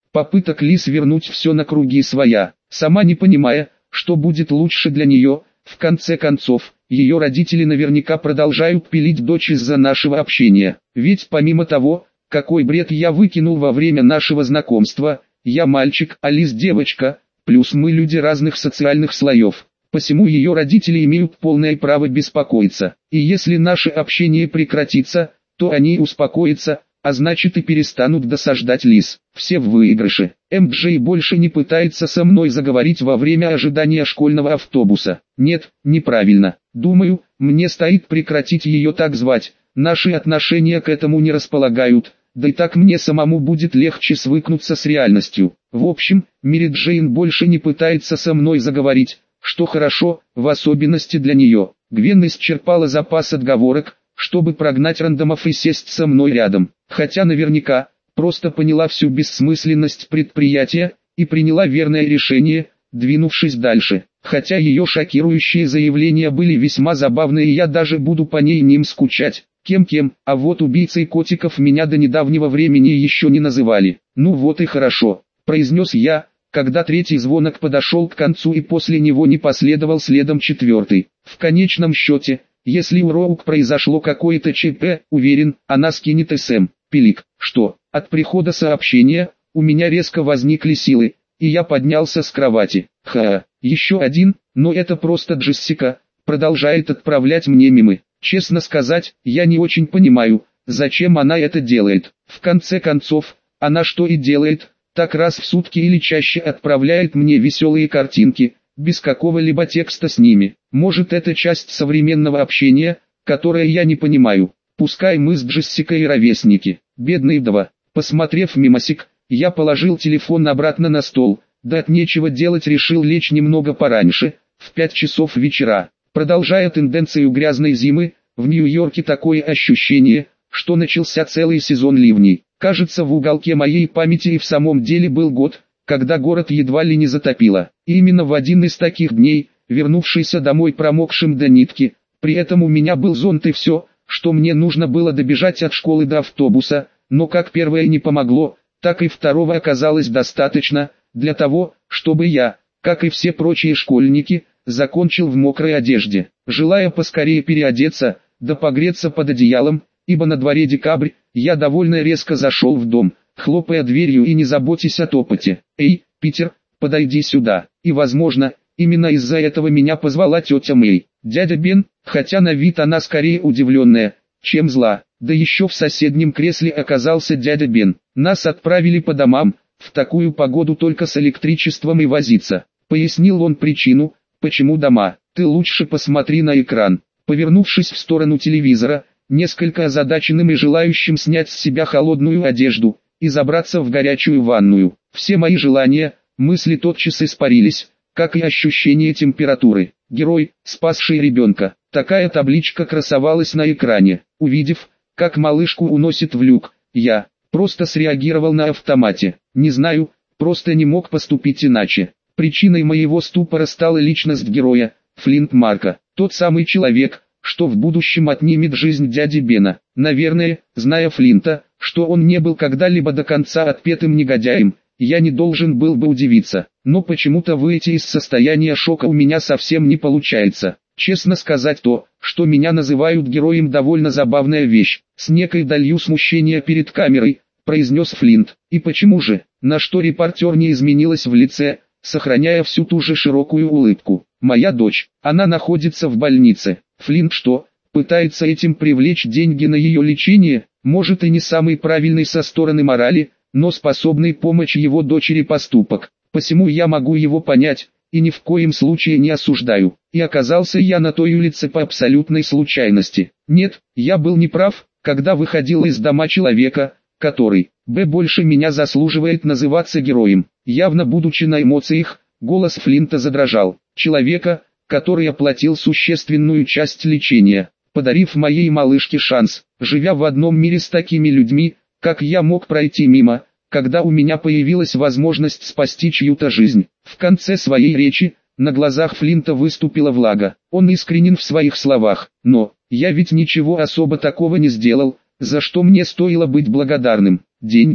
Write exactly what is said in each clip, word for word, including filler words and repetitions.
попыток Лиз вернуть все на круги своя, сама не понимая, что будет лучше для нее. В конце концов, ее родители наверняка продолжают пилить дочь из-за нашего общения. Ведь помимо того, какой бред я выкинул во время нашего знакомства, я мальчик, а Лиз девочка, плюс мы люди разных социальных слоев. Посему ее родители имеют полное право беспокоиться. И если наше общение прекратится, то они успокоятся, а значит и перестанут досаждать Лиз. Все в выигрыше. эм джей больше не пытается со мной заговорить во время ожидания школьного автобуса. Нет, неправильно. Думаю, мне стоит прекратить ее так звать. Наши отношения к этому не располагают, да и так мне самому будет легче свыкнуться с реальностью. В общем, Мэри Джейн больше не пытается со мной заговорить, что хорошо, в особенности для нее. Гвен исчерпала запас отговорок, чтобы прогнать рандомов и сесть со мной рядом. Хотя наверняка, просто поняла всю бессмысленность предприятия, и приняла верное решение, двинувшись дальше. Хотя ее шокирующие заявления были весьма забавны, и я даже буду по ней ним скучать. Кем-кем, а вот убийцей котиков меня до недавнего времени еще не называли. Ну вот и хорошо, произнес я, когда третий звонок подошел к концу и после него не последовал следом четвертый. В конечном счете, если у Роук произошло какое-то ЧП, уверен, она скинет СМ. Пилик, что, от прихода сообщения, у меня резко возникли силы, и я поднялся с кровати. Ха, еще один, но это просто Джессика, продолжает отправлять мне мемы. Честно сказать, я не очень понимаю, зачем она это делает. В конце концов, она что и делает, так раз в сутки или чаще отправляет мне веселые картинки, без какого-либо текста с ними. Может, это часть современного общения, которое я не понимаю. Пускай мы с Джессикой ровесники. Бедный вдова. Посмотрев мимосик, я положил телефон обратно на стол. Да от нечего делать решил лечь немного пораньше, в пять часов вечера. Продолжая тенденцию грязной зимы, в Нью-Йорке такое ощущение, что начался целый сезон ливней. Кажется, в уголке моей памяти и в самом деле был год, когда город едва ли не затопило. И именно в один из таких дней, вернувшийся домой промокшим до нитки, при этом у меня был зонт и все, что мне нужно было добежать от школы до автобуса, но как первое не помогло, так и второго оказалось достаточно, для того, чтобы я, как и все прочие школьники, закончил в мокрой одежде. Желая поскорее переодеться, да погреться под одеялом, ибо на дворе декабрь, я довольно резко зашел в дом, хлопая дверью и не заботясь о топоте. «Эй, Питер, подойди сюда». И возможно, именно из-за этого меня позвала тетя Мэй. Дядя Бен, хотя на вид она скорее удивленная, чем зла. Да еще в соседнем кресле оказался дядя Бен. Нас отправили по домам, в такую погоду только с электричеством и возиться. Пояснил он причину, почему дома. Ты лучше посмотри на экран. Повернувшись в сторону телевизора, несколько озадаченным и желающим снять с себя холодную одежду, и забраться в горячую ванную. Все мои желания, мысли тотчас испарились, как и ощущение температуры. Герой, спасший ребенка. Такая табличка красовалась на экране. Увидев, как малышку уносит в люк, я просто среагировал на автомате. Не знаю, просто не мог поступить иначе. Причиной моего ступора стала личность героя, Флинт Марко. Тот самый человек, что в будущем отнимет жизнь дяди Бена. Наверное, зная Флинта, что он не был когда-либо до конца отпетым негодяем, я не должен был бы удивиться. Но почему-то выйти из состояния шока у меня совсем не получается. Честно сказать, то, что меня называют героем, довольно забавная вещь. С некой долью смущения перед камерой, произнес Флинт. И почему же? На что репортер не изменилась в лице, сохраняя всю ту же широкую улыбку. Моя дочь, она находится в больнице. Флинт что, пытается этим привлечь деньги на ее лечение? Может, и не самый правильный со стороны морали, но способный помочь его дочери поступок. Посему я могу его понять, и ни в коем случае не осуждаю. И оказался я на той улице по абсолютной случайности. Нет, я был неправ, когда выходил из дома человека, который, б больше меня заслуживает называться героем. Явно будучи на эмоциях, голос Флинта задрожал. Человека, который оплатил существенную часть лечения, подарив моей малышке шанс. Живя в одном мире с такими людьми, как я, мог пройти мимо, когда у меня появилась возможность спасти чью-то жизнь. В конце своей речи, на глазах Флинта выступила влага. Он искренен в своих словах. Но, я ведь ничего особо такого не сделал, за что мне стоило быть благодарным. Деньги,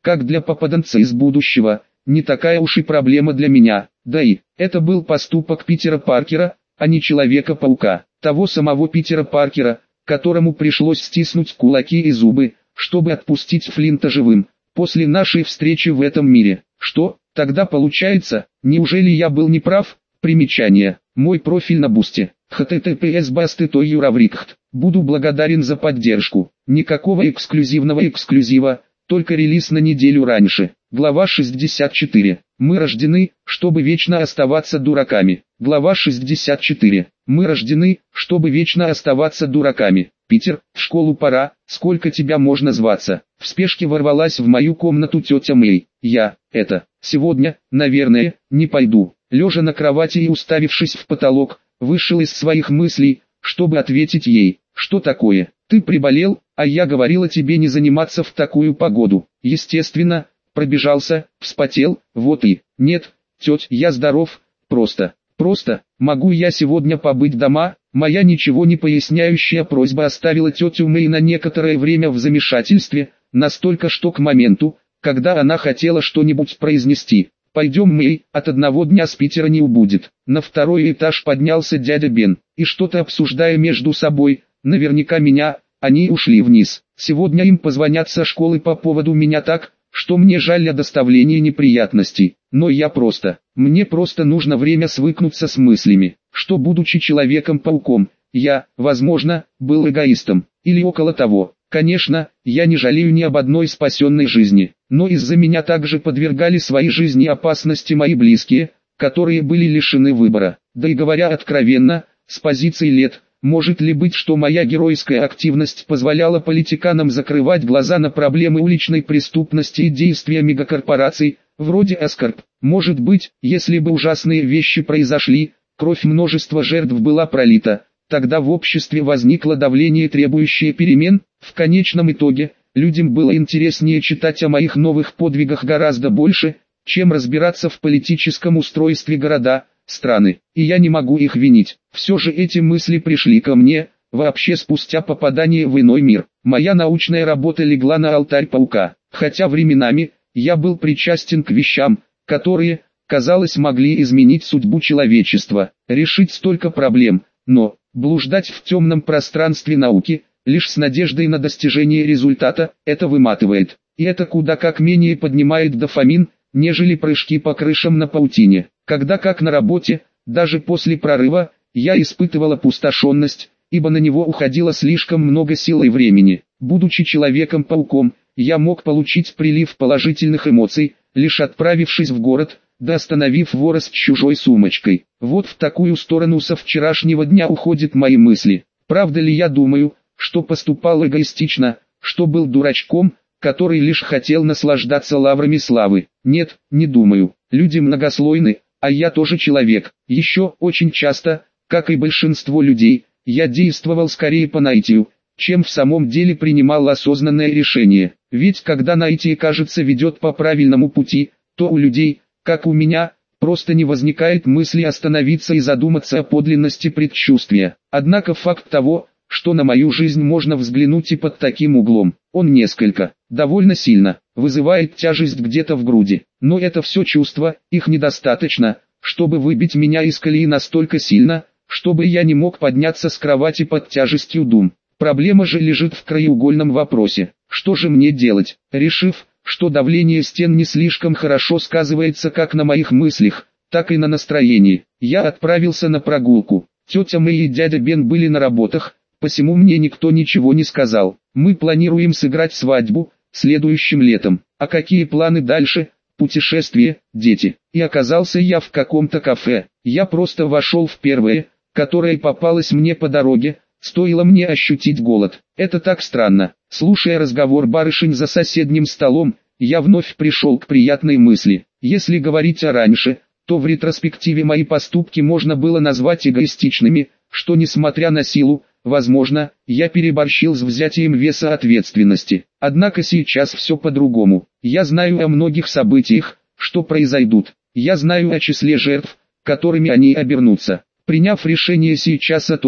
как для попаданца из будущего, не такая уж и проблема для меня. Да и, это был поступок Питера Паркера, а не Человека-паука. Того самого Питера Паркера, которому пришлось стиснуть кулаки и зубы, чтобы отпустить Флинта живым, после нашей встречи в этом мире. Что, тогда получается, неужели я был неправ? Примечание. Мой профиль на Бусте. эйч ти ти пи эс басты точка юраврикхт. Буду благодарен за поддержку. Никакого эксклюзивного эксклюзива, только релиз на неделю раньше. Глава шестьдесят четыре. Мы рождены, чтобы вечно оставаться дураками. Глава шестьдесят четыре. Мы рождены, чтобы вечно оставаться дураками. Питер, в школу пора, сколько тебя можно зваться? В спешке ворвалась в мою комнату тетя Мэй. Я, это, сегодня, наверное, не пойду. Лежа на кровати и уставившись в потолок, вышел из своих мыслей, чтобы ответить ей. Что такое? Ты приболел, а я говорила тебе не заниматься в такую погоду. Естественно, пробежался, вспотел, вот и. Нет, тетя, я здоров, просто, просто, могу я сегодня побыть дома? Моя ничего не поясняющая просьба оставила тетю Мэй на некоторое время в замешательстве, настолько что к моменту, когда она хотела что-нибудь произнести. «Пойдем, Мэй, от одного дня с Питера не убудет». На второй этаж поднялся дядя Бен, и что-то обсуждая между собой, наверняка меня, они ушли вниз. Сегодня им позвонят со школы по поводу меня так, что мне жаль о доставлении неприятностей. Но я просто, мне просто нужно время свыкнуться с мыслями, что будучи Человеком-пауком, я, возможно, был эгоистом, или около того. Конечно, я не жалею ни об одной спасенной жизни, но из-за меня также подвергали своей жизни опасности мои близкие, которые были лишены выбора. Да и говоря откровенно, с позиции лет, может ли быть, что моя геройская активность позволяла политиканам закрывать глаза на проблемы уличной преступности и действия мегакорпораций, вроде Эскорп? Может быть, если бы ужасные вещи произошли, кровь множества жертв была пролита, тогда в обществе возникло давление, требующее перемен. В конечном итоге, людям было интереснее читать о моих новых подвигах гораздо больше, чем разбираться в политическом устройстве города, страны. И я не могу их винить. Все же эти мысли пришли ко мне, вообще спустя попадание в иной мир. Моя научная работа легла на алтарь паука, хотя временами, я был причастен к вещам, которые, казалось, могли изменить судьбу человечества, решить столько проблем, но, блуждать в темном пространстве науки, лишь с надеждой на достижение результата, это выматывает. И это куда как менее поднимает дофамин, нежели прыжки по крышам на паутине. Когда как на работе, даже после прорыва, я испытывал опустошенность, ибо на него уходило слишком много сил и времени. Будучи Человеком-пауком, я мог получить прилив положительных эмоций, лишь отправившись в город, да остановив вора с чужой сумочкой. Вот в такую сторону со вчерашнего дня уходят мои мысли. Правда ли я думаю, что поступал эгоистично, что был дурачком, который лишь хотел наслаждаться лаврами славы? Нет, не думаю. Люди многослойны, а я тоже человек. Еще очень часто, как и большинство людей, я действовал скорее по наитию, чем в самом деле принимал осознанное решение. Ведь когда наитие, кажется, ведет по правильному пути, то у людей, как у меня, просто не возникает мысли остановиться и задуматься о подлинности предчувствия. Однако факт того, что на мою жизнь можно взглянуть и под таким углом, он несколько, довольно сильно, вызывает тяжесть где-то в груди. Но это все чувства, их недостаточно, чтобы выбить меня из колеи настолько сильно, чтобы я не мог подняться с кровати под тяжестью дум. Проблема же лежит в краеугольном вопросе. Что же мне делать? Решив, что давление стен не слишком хорошо сказывается как на моих мыслях, так и на настроении, я отправился на прогулку. Тетя Мэй и дядя Бен были на работах, посему мне никто ничего не сказал. Мы планируем сыграть свадьбу следующим летом. А какие планы дальше? Путешествие, дети. И оказался я в каком-то кафе. Я просто вошел в первое, которое попалось мне по дороге, стоило мне ощутить голод. Это так странно. Слушая разговор барышень за соседним столом, я вновь пришел к приятной мысли. Если говорить о раньше, то в ретроспективе мои поступки можно было назвать эгоистичными, что несмотря на силу, возможно, я переборщил с взятием веса ответственности. Однако сейчас все по-другому. Я знаю о многих событиях, что произойдут. Я знаю о числе жертв, которыми они обернутся. Приняв решение сейчас о том,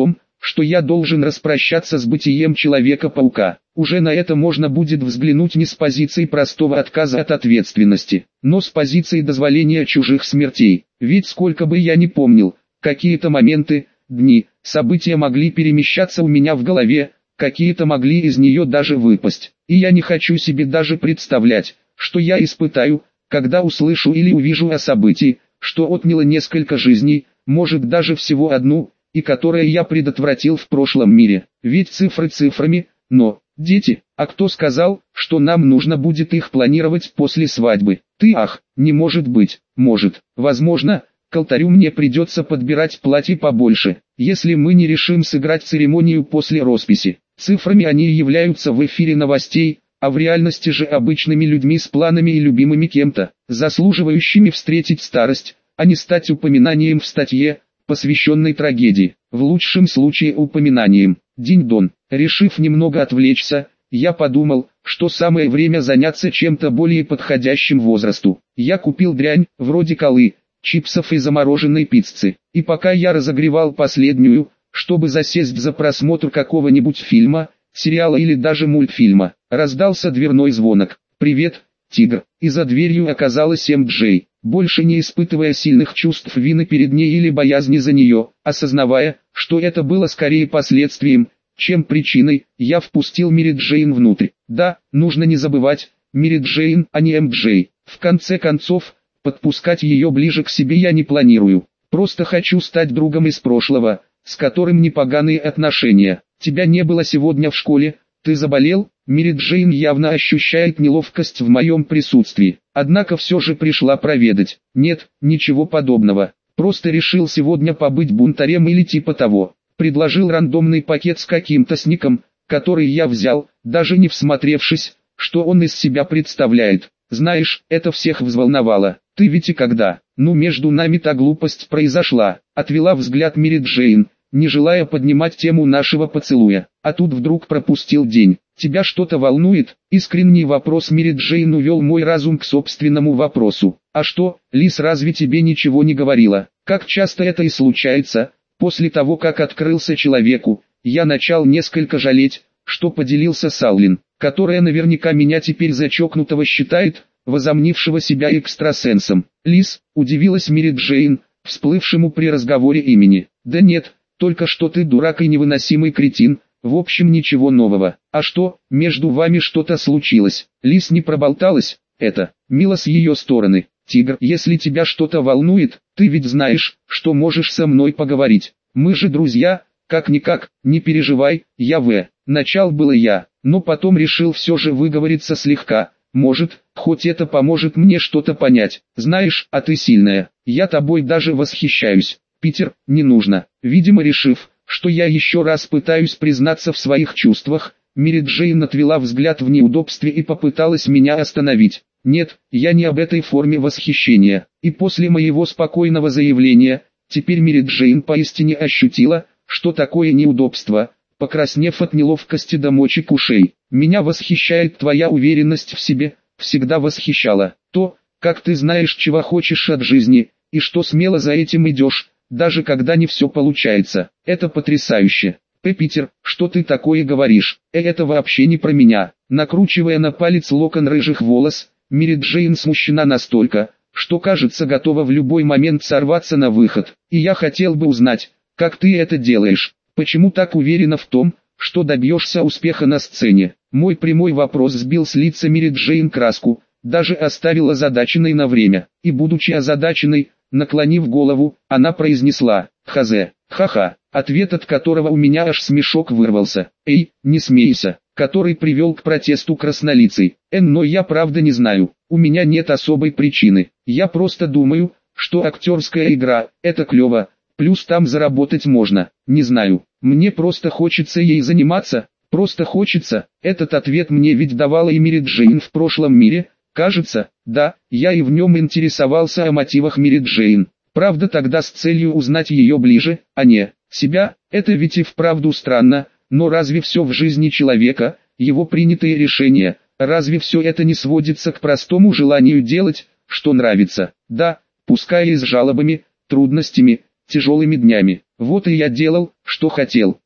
что я должен распрощаться с бытием Человека-паука. Уже на это можно будет взглянуть не с позиции простого отказа от ответственности, но с позиции дозволения чужих смертей. Ведь сколько бы я ни помнил, какие-то моменты, дни, события могли перемещаться у меня в голове, какие-то могли из нее даже выпасть. И я не хочу себе даже представлять, что я испытаю, когда услышу или увижу о событии, что отняло несколько жизней, может даже всего одну, и которое я предотвратил в прошлом мире. Ведь цифры цифрами, но, дети, а кто сказал, что нам нужно будет их планировать после свадьбы? Ты ах, не может быть, может, возможно, к алтарю мне придется подбирать платье побольше, если мы не решим сыграть церемонию после росписи. Цифрами они являются в эфире новостей, а в реальности же обычными людьми с планами и любимыми кем-то, заслуживающими встретить старость, а не стать упоминанием в статье, посвященной трагедии, в лучшем случае упоминанием. Динь-дон. Решив немного отвлечься, я подумал, что самое время заняться чем-то более подходящим возрасту. Я купил дрянь, вроде колы, чипсов и замороженной пиццы, и пока я разогревал последнюю, чтобы засесть за просмотр какого-нибудь фильма, сериала или даже мультфильма, раздался дверной звонок. «Привет, тигр», и за дверью оказалась эм джей. Больше не испытывая сильных чувств вины перед ней или боязни за нее, осознавая, что это было скорее последствием, чем причиной, я впустил Мэри Джейн внутрь. Да, нужно не забывать, Мэри Джейн, а не эм джей. В конце концов, подпускать ее ближе к себе я не планирую. Просто хочу стать другом из прошлого, с которым непоганые отношения. Тебя не было сегодня в школе, ты заболел? Мэри Джейн явно ощущает неловкость в моем присутствии, однако все же пришла проведать. Нет, ничего подобного, просто решил сегодня побыть бунтарем или типа того. Предложил рандомный пакет с каким-то сником, который я взял, даже не всмотревшись, что он из себя представляет. Знаешь, это всех взволновало. Ты ведь и когда, ну между нами та глупость произошла, отвела взгляд Мэри Джейн, не желая поднимать тему нашего поцелуя, а тут вдруг пропустил день. Тебя что-то волнует? Искренний вопрос Мэри Джейн увел мой разум к собственному вопросу. А что, Лис разве тебе ничего не говорила? Как часто это и случается, после того как открылся человеку, я начал несколько жалеть, что поделился с Аллен, которая наверняка меня теперь за чокнутого считает, возомнившего себя экстрасенсом. Лис, удивилась Мэри Джейн, всплывшему при разговоре имени. Да нет, только что ты дурак и невыносимый кретин, в общем ничего нового. А что, между вами что-то случилось? Лис не проболталась, это, мило с ее стороны. Тигр, если тебя что-то волнует, ты ведь знаешь, что можешь со мной поговорить. Мы же друзья, как-никак, не переживай, я в. Начал было я, но потом решил все же выговориться слегка. Может, хоть это поможет мне что-то понять. Знаешь, а ты сильная, я тобой даже восхищаюсь. Питер, не нужно. Видимо, решив, что я еще раз пытаюсь признаться в своих чувствах, Мэри Джейн отвела взгляд в неудобстве и попыталась меня остановить. Нет, я не об этой форме восхищения. И после моего спокойного заявления, теперь Мэри Джейн поистине ощутила, что такое неудобство, покраснев от неловкости до мочек ушей. Меня восхищает твоя уверенность в себе, всегда восхищала. То, как ты знаешь, чего хочешь от жизни, и что смело за этим идешь, даже когда не все получается. Это потрясающе. Э, Питер, что ты такое говоришь? Э, это вообще не про меня. Накручивая на палец локон рыжих волос, Мэри Джейн смущена настолько, что кажется готова в любой момент сорваться на выход. И я хотел бы узнать, как ты это делаешь? Почему так уверена в том, что добьешься успеха на сцене? Мой прямой вопрос сбил с лица Мэри Джейн краску, даже оставил озадаченной на время. И будучи озадаченной, наклонив голову, она произнесла: «Хазе, ха-ха», ответ от которого у меня аж смешок вырвался. «Эй, не смейся», который привел к протесту краснолицей. «Эн, но я правда не знаю, у меня нет особой причины. Я просто думаю, что актерская игра – это клево, плюс там заработать можно. Не знаю, мне просто хочется ей заниматься, просто хочется». Этот ответ мне ведь давала и Мэри Джейн в прошлом мире. Кажется, да, я и в нем интересовался о мотивах Мэри Джейн. Правда, тогда с целью узнать ее ближе, а не себя. Это ведь и вправду странно, но разве все в жизни человека, его принятые решения, разве все это не сводится к простому желанию делать, что нравится? Да, пускай и с жалобами, трудностями, тяжелыми днями. Вот и я делал, что хотел.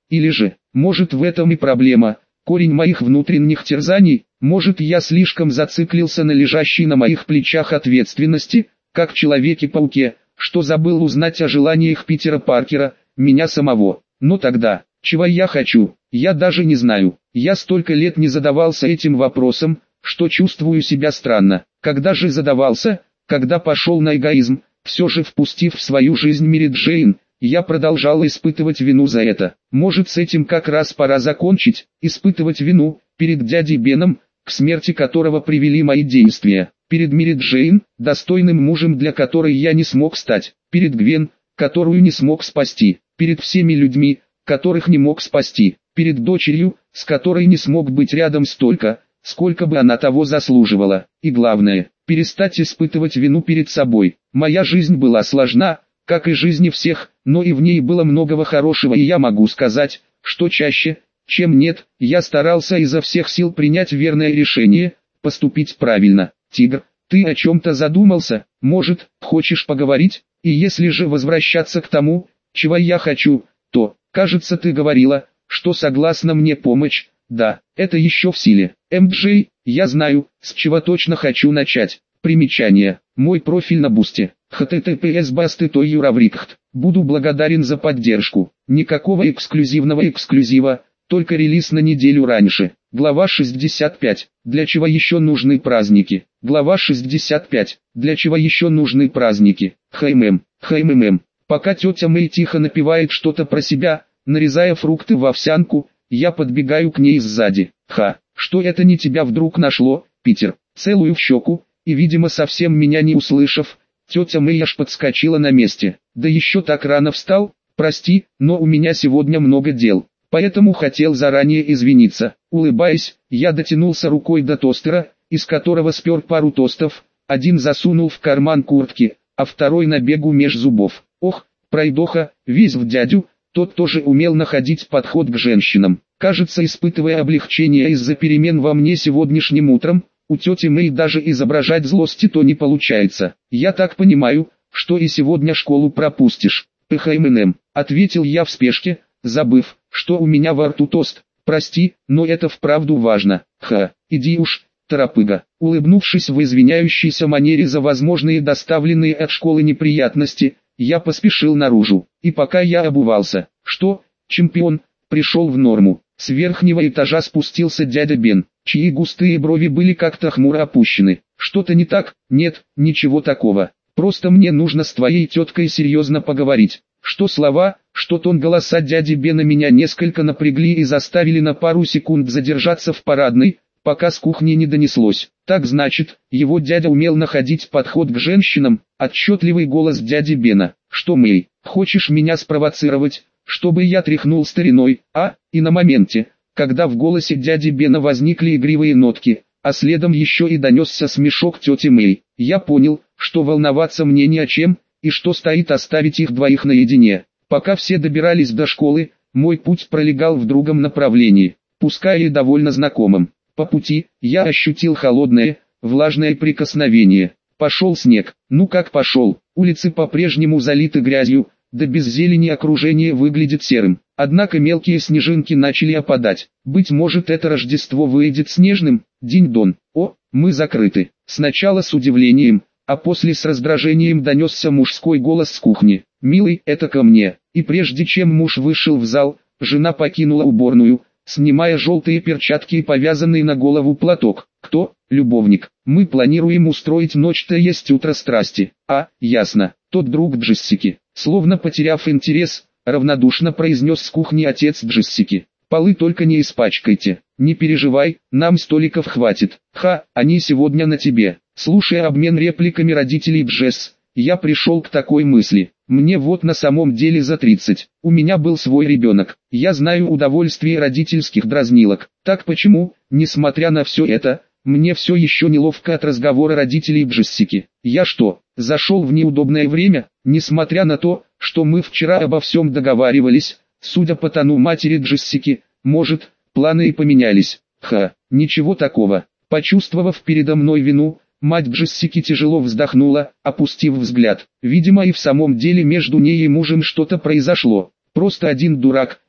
Или же, может в этом и проблема, корень моих внутренних терзаний, может я слишком зациклился на лежащей на моих плечах ответственности, как Человеке-пауке, что забыл узнать о желаниях Питера Паркера, меня самого. Но тогда, чего я хочу, я даже не знаю. Я столько лет не задавался этим вопросом, что чувствую себя странно. Когда же задавался, когда пошел на эгоизм, все же впустив в свою жизнь Мэри Джейн, я продолжал испытывать вину за это. Может, с этим как раз пора закончить, испытывать вину перед дядей Беном, к смерти которого привели мои действия, перед Мэри Джейн, достойным мужем для которой я не смог стать, перед Гвен, которую не смог спасти, перед всеми людьми, которых не мог спасти, перед дочерью, с которой не смог быть рядом столько, сколько бы она того заслуживала. И главное, перестать испытывать вину перед собой. Моя жизнь была сложна, как и жизни всех, но и в ней было многого хорошего, и я могу сказать, что чаще, чем нет, я старался изо всех сил принять верное решение, поступить правильно. Тигр, ты о чем-то задумался, может, хочешь поговорить? И если же возвращаться к тому, чего я хочу, то, кажется, ты говорила, что согласна мне помочь. Да, это еще в силе. эм джей, я знаю, с чего точно хочу начать. Примечание. Мой профиль на Бусти. эйч ти ти пи эс басты точка юраврикт. Буду благодарен за поддержку. Никакого эксклюзивного эксклюзива, только релиз на неделю раньше. Глава шестьдесят пять. Для чего еще нужны праздники? Глава шестьдесят пять. Для чего еще нужны праздники? Хаймэм, хаймэм. Пока тетя Мэй тихо напевает что-то про себя, нарезая фрукты в овсянку, я подбегаю к ней сзади. Ха, что это не тебя вдруг нашло, Питер? Целую в щеку, и видимо совсем меня не услышав, тетя Мэй аж подскочила на месте. Да еще так рано встал, прости, но у меня сегодня много дел, поэтому хотел заранее извиниться. Улыбаясь, я дотянулся рукой до тостера, из которого спер пару тостов, один засунул в карман куртки, а второй на бегу меж зубов. Ох, пройдоха, весь в дядю, тот тоже умел находить подход к женщинам. Кажется, испытывая облегчение из-за перемен во мне сегодняшним утром, у тети Мэй даже изображать злости то не получается. Я так понимаю, что и сегодня школу пропустишь. «Пхмнм», ответил я в спешке, забыв, что у меня во рту тост. Прости, но это вправду важно. Ха, иди уж, торопыга. Улыбнувшись в извиняющейся манере за возможные доставленные от школы неприятности, я поспешил наружу. И пока я обувался, что, чемпион, пришел в норму. С верхнего этажа спустился дядя Бен, чьи густые брови были как-то хмуро опущены. Что-то не так? Нет, ничего такого. Просто мне нужно с твоей теткой серьезно поговорить. Что слова, что тон голоса дяди Бена меня несколько напрягли и заставили на пару секунд задержаться в парадной, пока с кухни не донеслось. Так значит, его дядя умел находить подход к женщинам. Отчетливый голос дяди Бена. Что, Мэй, хочешь меня спровоцировать, чтобы я тряхнул стариной, а? И на моменте, когда в голосе дяди Бена возникли игривые нотки, а следом еще и донесся смешок тети Мэй, я понял, что волноваться мне не о чем, и что стоит оставить их двоих наедине. Пока все добирались до школы, мой путь пролегал в другом направлении, пускай и довольно знакомым. По пути, я ощутил холодное, влажное прикосновение. Пошел снег. Ну как пошел? Улицы по-прежнему залиты грязью, да без зелени окружение выглядит серым. Однако мелкие снежинки начали опадать. Быть может, это Рождество выйдет снежным? Динь-дон. О, мы закрыты. Сначала с удивлением, а после с раздражением донесся мужской голос с кухни. «Милый, это ко мне». И прежде чем муж вышел в зал, жена покинула уборную, снимая желтые перчатки и повязанный на голову платок. «Кто? Любовник. Мы планируем устроить ночь-то есть утро страсти». «А, ясно. Тот друг Джессики». Словно потеряв интерес, равнодушно произнес с кухни отец Джессики. «Полы только не испачкайте. Не переживай, нам столиков хватит. Ха, они сегодня на тебе». Слушая обмен репликами родителей Джесс, я пришел к такой мысли. Мне вот на самом деле за тридцать. У меня был свой ребенок. Я знаю удовольствие родительских дразнилок. Так почему, несмотря на все это, мне все еще неловко от разговора родителей Джессики? Я что, зашел в неудобное время? Несмотря на то, что мы вчера обо всем договаривались, судя по тону матери Джессики, может, планы и поменялись. Ха, ничего такого. Почувствовав передо мной вину, мать Джессики тяжело вздохнула, опустив взгляд. Видимо, и в самом деле между ней и мужем что-то произошло. Просто один дурак,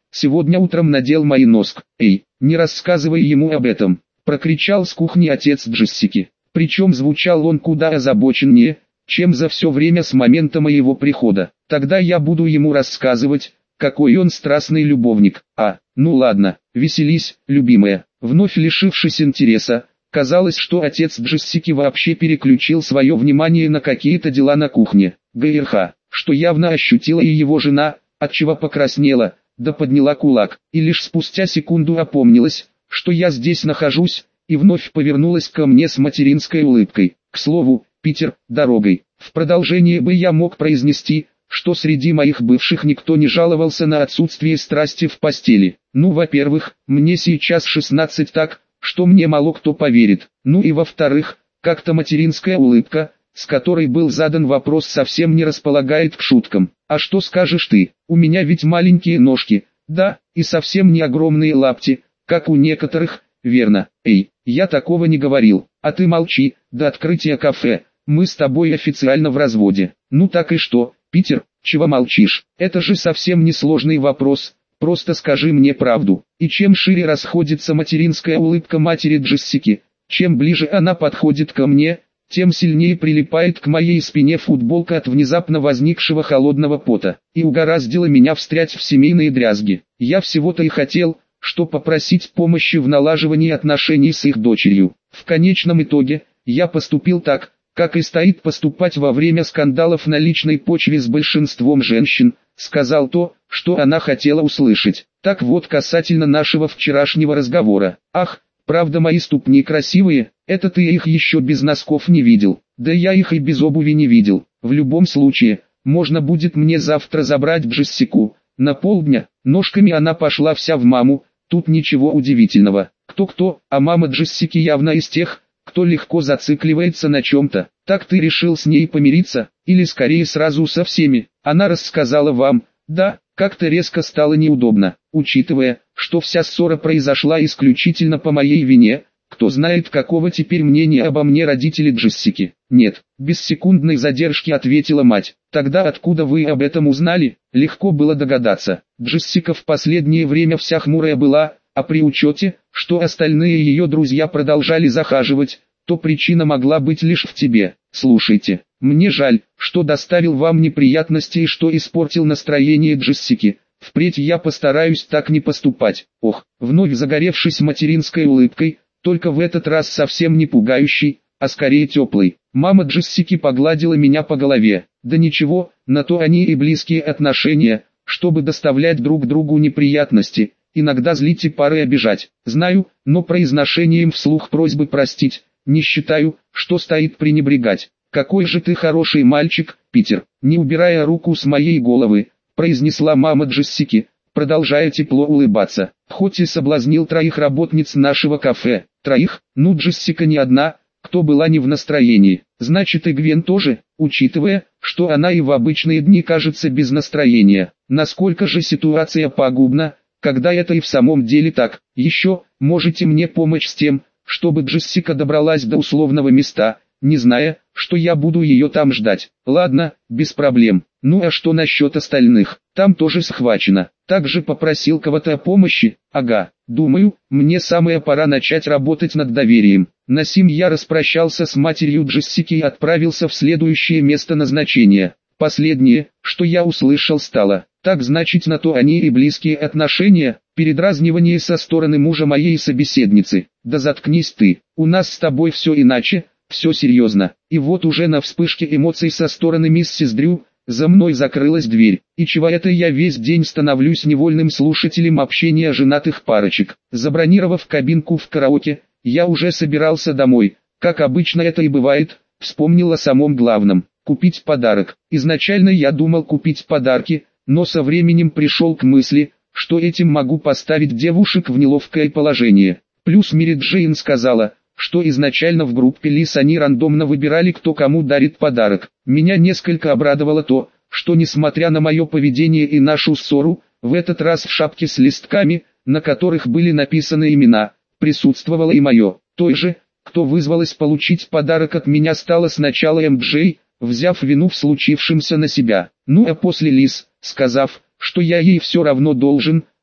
сегодня утром надел мои носк. Эй, не рассказывай ему об этом, прокричал с кухни отец Джессики. Причем звучал он куда озабоченнее, чем за все время с момента моего прихода. Тогда я буду ему рассказывать, какой он страстный любовник. А, ну ладно, веселись, любимая. Вновь лишившись интереса, казалось, что отец Джессики вообще переключил свое внимание на какие-то дела на кухне. ГРХ, что явно ощутила и его жена, отчего покраснела, да подняла кулак, и лишь спустя секунду опомнилась, что я здесь нахожусь, и вновь повернулась ко мне с материнской улыбкой. К слову, Питер, дорогой. В продолжение бы я мог произнести, что среди моих бывших никто не жаловался на отсутствие страсти в постели. Ну, во-первых, мне сейчас шестнадцать так, что мне мало кто поверит. Ну и во-вторых, как-то материнская улыбка, с которой был задан вопрос, совсем не располагает к шуткам. А что скажешь ты? У меня ведь маленькие ножки, да, и совсем не огромные лапти, как у некоторых, верно? Эй, я такого не говорил. А ты молчи, до открытия кафе, мы с тобой официально в разводе. Ну так и что, Питер, чего молчишь? Это же совсем не сложный вопрос, просто скажи мне правду. И чем шире расходится материнская улыбка матери Джессики, чем ближе она подходит ко мне, тем сильнее прилипает к моей спине футболка от внезапно возникшего холодного пота, и угораздило меня встрять в семейные дрязги. Я всего-то и хотел, что попросить помощи в налаживании отношений с их дочерью. В конечном итоге, я поступил так, как и стоит поступать во время скандалов на личной почве с большинством женщин, сказал то, что она хотела услышать. Так вот, касательно нашего вчерашнего разговора. Ах, правда мои ступни красивые, это ты их еще без носков не видел, да я их и без обуви не видел. В любом случае, можно будет мне завтра забрать Джессику, на полдня, ножками она пошла вся в маму, тут ничего удивительного. Кто-кто, а мама Джессики явно из тех, кто легко зацикливается на чем-то. Так ты решил с ней помириться, или скорее сразу со всеми? Она рассказала вам, да, как-то резко стало неудобно, учитывая, что вся ссора произошла исключительно по моей вине. Кто знает, какого теперь мнения обо мне родители Джессики? Нет, без секундной задержки ответила мать. Тогда откуда вы об этом узнали? Легко было догадаться. Джессика в последнее время вся хмурая была, а при учете, что остальные ее друзья продолжали захаживать, то причина могла быть лишь в тебе. Слушайте, мне жаль, что доставил вам неприятности и что испортил настроение Джессики. Впредь я постараюсь так не поступать. Ох, вновь загоревшись материнской улыбкой, только в этот раз совсем не пугающий, а скорее теплый. Мама Джессики погладила меня по голове. Да ничего, на то они и близкие отношения, чтобы доставлять друг другу неприятности, иногда злить и пары обижать. Знаю, но произношением вслух просьбы простить, не считаю, что стоит пренебрегать. Какой же ты хороший мальчик, Питер, не убирая руку с моей головы, произнесла мама Джессики, продолжая тепло улыбаться. Хоть и соблазнил троих работниц нашего кафе, троих, ну Джессика не одна, кто была не в настроении, значит и Гвен тоже, учитывая, что она и в обычные дни кажется без настроения. Насколько же ситуация пагубна, когда это и в самом деле так. Еще, можете мне помочь с тем, чтобы Джессика добралась до условного места, не зная, что я буду ее там ждать. Ладно, без проблем. Ну а что насчет остальных? Там тоже схвачено. Также попросил кого-то о помощи. Ага, думаю, мне самое пора начать работать над доверием. На сим я распрощался с матерью Джессики и отправился в следующее место назначения. Последнее, что я услышал, стало: так значит, на то они и близкие отношения. Передразнивание со стороны мужа моей собеседницы. Да заткнись ты, у нас с тобой все иначе, все серьезно. И вот уже на вспышке эмоций со стороны миссис Дрю, за мной закрылась дверь. И чего это я весь день становлюсь невольным слушателем общения женатых парочек? Забронировав кабинку в караоке, я уже собирался домой. Как обычно это и бывает, вспомнил о самом главном – купить подарок. Изначально я думал купить подарки, но со временем пришел к мысли, что этим могу поставить девушек в неловкое положение. Плюс Мэри Джейн сказала, что изначально в группе Лис они рандомно выбирали, кто кому дарит подарок. Меня несколько обрадовало то, что несмотря на мое поведение и нашу ссору, в этот раз в шапке с листками, на которых были написаны имена, присутствовало и мое. Той же, кто вызвалась получить подарок от меня, стала сначала эм джей, взяв вину в случившемся на себя. Ну а после Лис, сказав, что я ей все равно должен,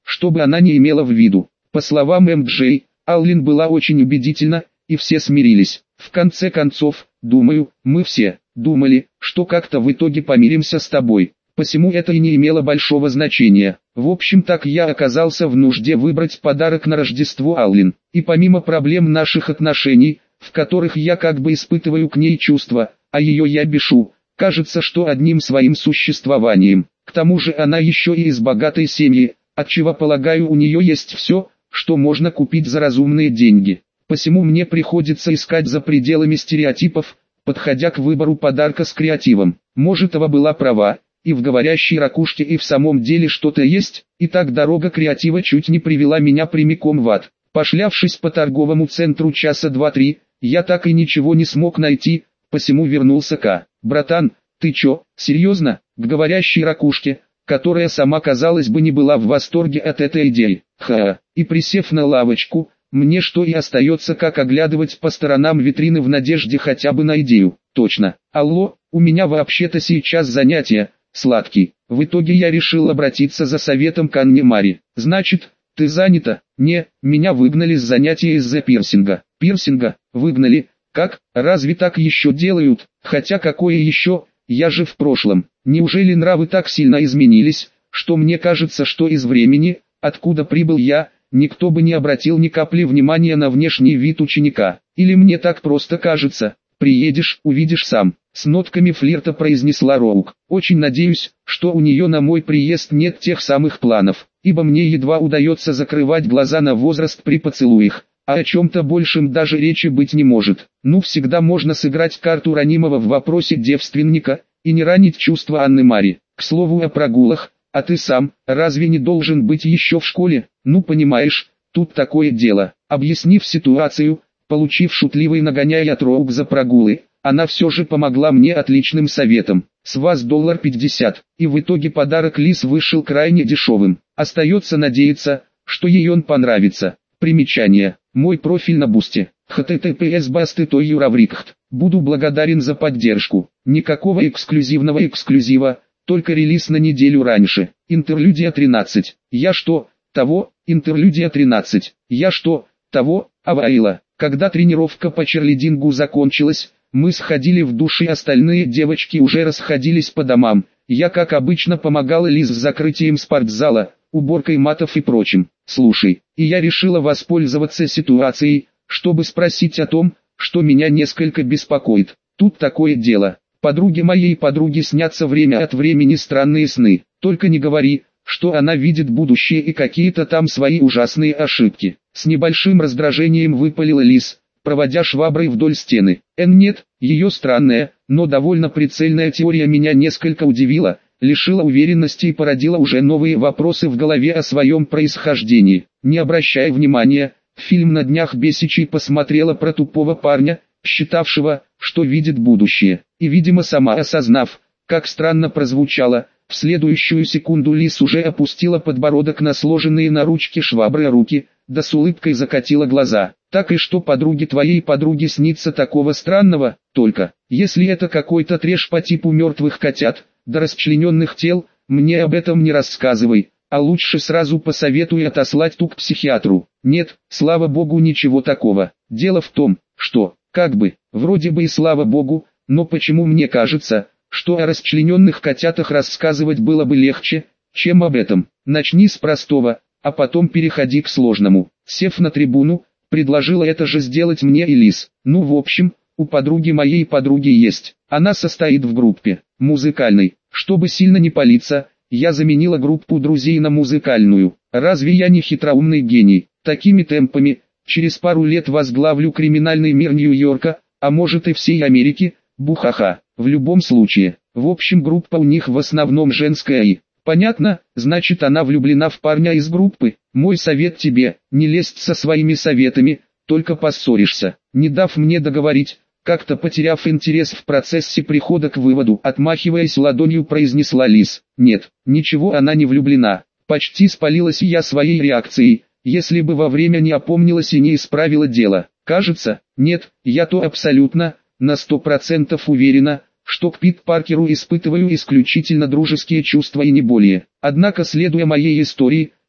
что бы она ни имела в виду. По словам эм джей, Аллен была очень убедительна, и все смирились. В конце концов, думаю, мы все думали, что как-то в итоге помиримся с тобой. Посему это и не имело большого значения. В общем, так я оказался в нужде выбрать подарок на Рождество Аллен. И помимо проблем наших отношений, в которых я как бы испытываю к ней чувства, а ее я бешу, кажется, что одним своим существованием. К тому же она еще и из богатой семьи, отчего, полагаю, у нее есть все, что можно купить за разумные деньги. Посему мне приходится искать за пределами стереотипов, подходя к выбору подарка с креативом. Может, Ава была права, и в говорящей ракушке и в самом деле что-то есть, и так дорога креатива чуть не привела меня прямиком в ад. Пошлявшись по торговому центру часа два-три, я так и ничего не смог найти, посему вернулся к «Братан, ты чё, серьезно?» к говорящей ракушке, которая сама, казалось бы, не была в восторге от этой идеи. Ха, и присев на лавочку, мне что и остается, как оглядывать по сторонам витрины в надежде хотя бы на идею. Точно. Алло, у меня вообще-то сейчас занятие, сладкий. В итоге я решил обратиться за советом к Анне Мари. Значит, ты занята? Не, меня выгнали с занятия из-за пирсинга. Пирсинга? Выгнали? Как? Разве так еще делают? Хотя какое еще? Я же в прошлом. Неужели нравы так сильно изменились, что мне кажется, что из времени, откуда прибыл я, никто бы не обратил ни капли внимания на внешний вид ученика? Или мне так просто кажется? Приедешь, увидишь сам. С нотками флирта произнесла Роук. Очень надеюсь, что у нее на мой приезд нет тех самых планов, ибо мне едва удается закрывать глаза на возраст при поцелуях, а о чем-то большем даже речи быть не может. Ну, всегда можно сыграть карту ранимого в вопросе девственника, и не ранить чувства Анны Мари. К слову о прогулах, а ты сам, разве не должен быть еще в школе? Ну понимаешь, тут такое дело. Объяснив ситуацию, получив шутливый нагоняй от Роук за прогулы, она все же помогла мне отличным советом. С вас доллар пятьдесят, и в итоге подарок Лиз вышел крайне дешевым. Остается надеяться, что ей он понравится. Примечание. Мой профиль на Бусти. https басты той юраврикхт. Буду благодарен за поддержку. Никакого эксклюзивного эксклюзива, только релиз на неделю раньше. Интерлюдия тринадцать. Я что, того? Интерлюдия тринадцать. Я что, того? Аваила. Когда тренировка по черлидингу закончилась, мы сходили в душ, и остальные девочки уже расходились по домам. Я, как обычно, помогал Лиз с закрытием спортзала, уборкой матов и прочим. Слушай, и я решила воспользоваться ситуацией, чтобы спросить о том, что меня несколько беспокоит. Тут такое дело. Подруге моей подруги снятся время от времени странные сны. Только не говори, что она видит будущее и какие-то там свои ужасные ошибки. С небольшим раздражением выпалила Лиз, проводя шваброй вдоль стены. Эн нет, ее странная, но довольно прицельная теория меня несколько удивила, лишила уверенности и породила уже новые вопросы в голове о своем происхождении. Не обращая внимания, фильм на днях Бесичей посмотрела про тупого парня, считавшего, что видит будущее. И, видимо, сама осознав, как странно прозвучало, в следующую секунду Лиз уже опустила подбородок на сложенные на ручке швабры руки, да с улыбкой закатила глаза. Так и что подруге твоей подруге снится такого странного? Только, если это какой-то трэш по типу мертвых котят, да расчлененных тел, мне об этом не рассказывай, а лучше сразу посоветуй отослать ту к психиатру. Нет, слава богу, ничего такого. Дело в том, что, как бы, вроде бы и слава богу, но почему мне кажется, что о расчлененных котятах рассказывать было бы легче, чем об этом. Начни с простого, а потом переходи к сложному. Сев на трибуну, предложила это же сделать мне и Лиз. Ну, в общем, у подруги моей подруги есть. Она состоит в группе музыкальной. Чтобы сильно не палиться, я заменила группу друзей на музыкальную. Разве я не хитроумный гений? Такими темпами, через пару лет возглавлю криминальный мир Нью-Йорка, а может и всей Америки. Бухаха. В любом случае, в общем, группа у них в основном женская и... Понятно, значит, она влюблена в парня из группы. Мой совет тебе, не лезть со своими советами, только поссоришься. Не дав мне договорить, как-то потеряв интерес в процессе прихода к выводу, отмахиваясь ладонью, произнесла Лиз. Нет, ничего, она не влюблена. Почти спалилась я своей реакцией, если бы во время не опомнилась и не исправила дело. Кажется, нет, я то абсолютно, на сто процентов уверена, что к Пит Паркеру испытываю исключительно дружеские чувства и не более. Однако, следуя моей истории,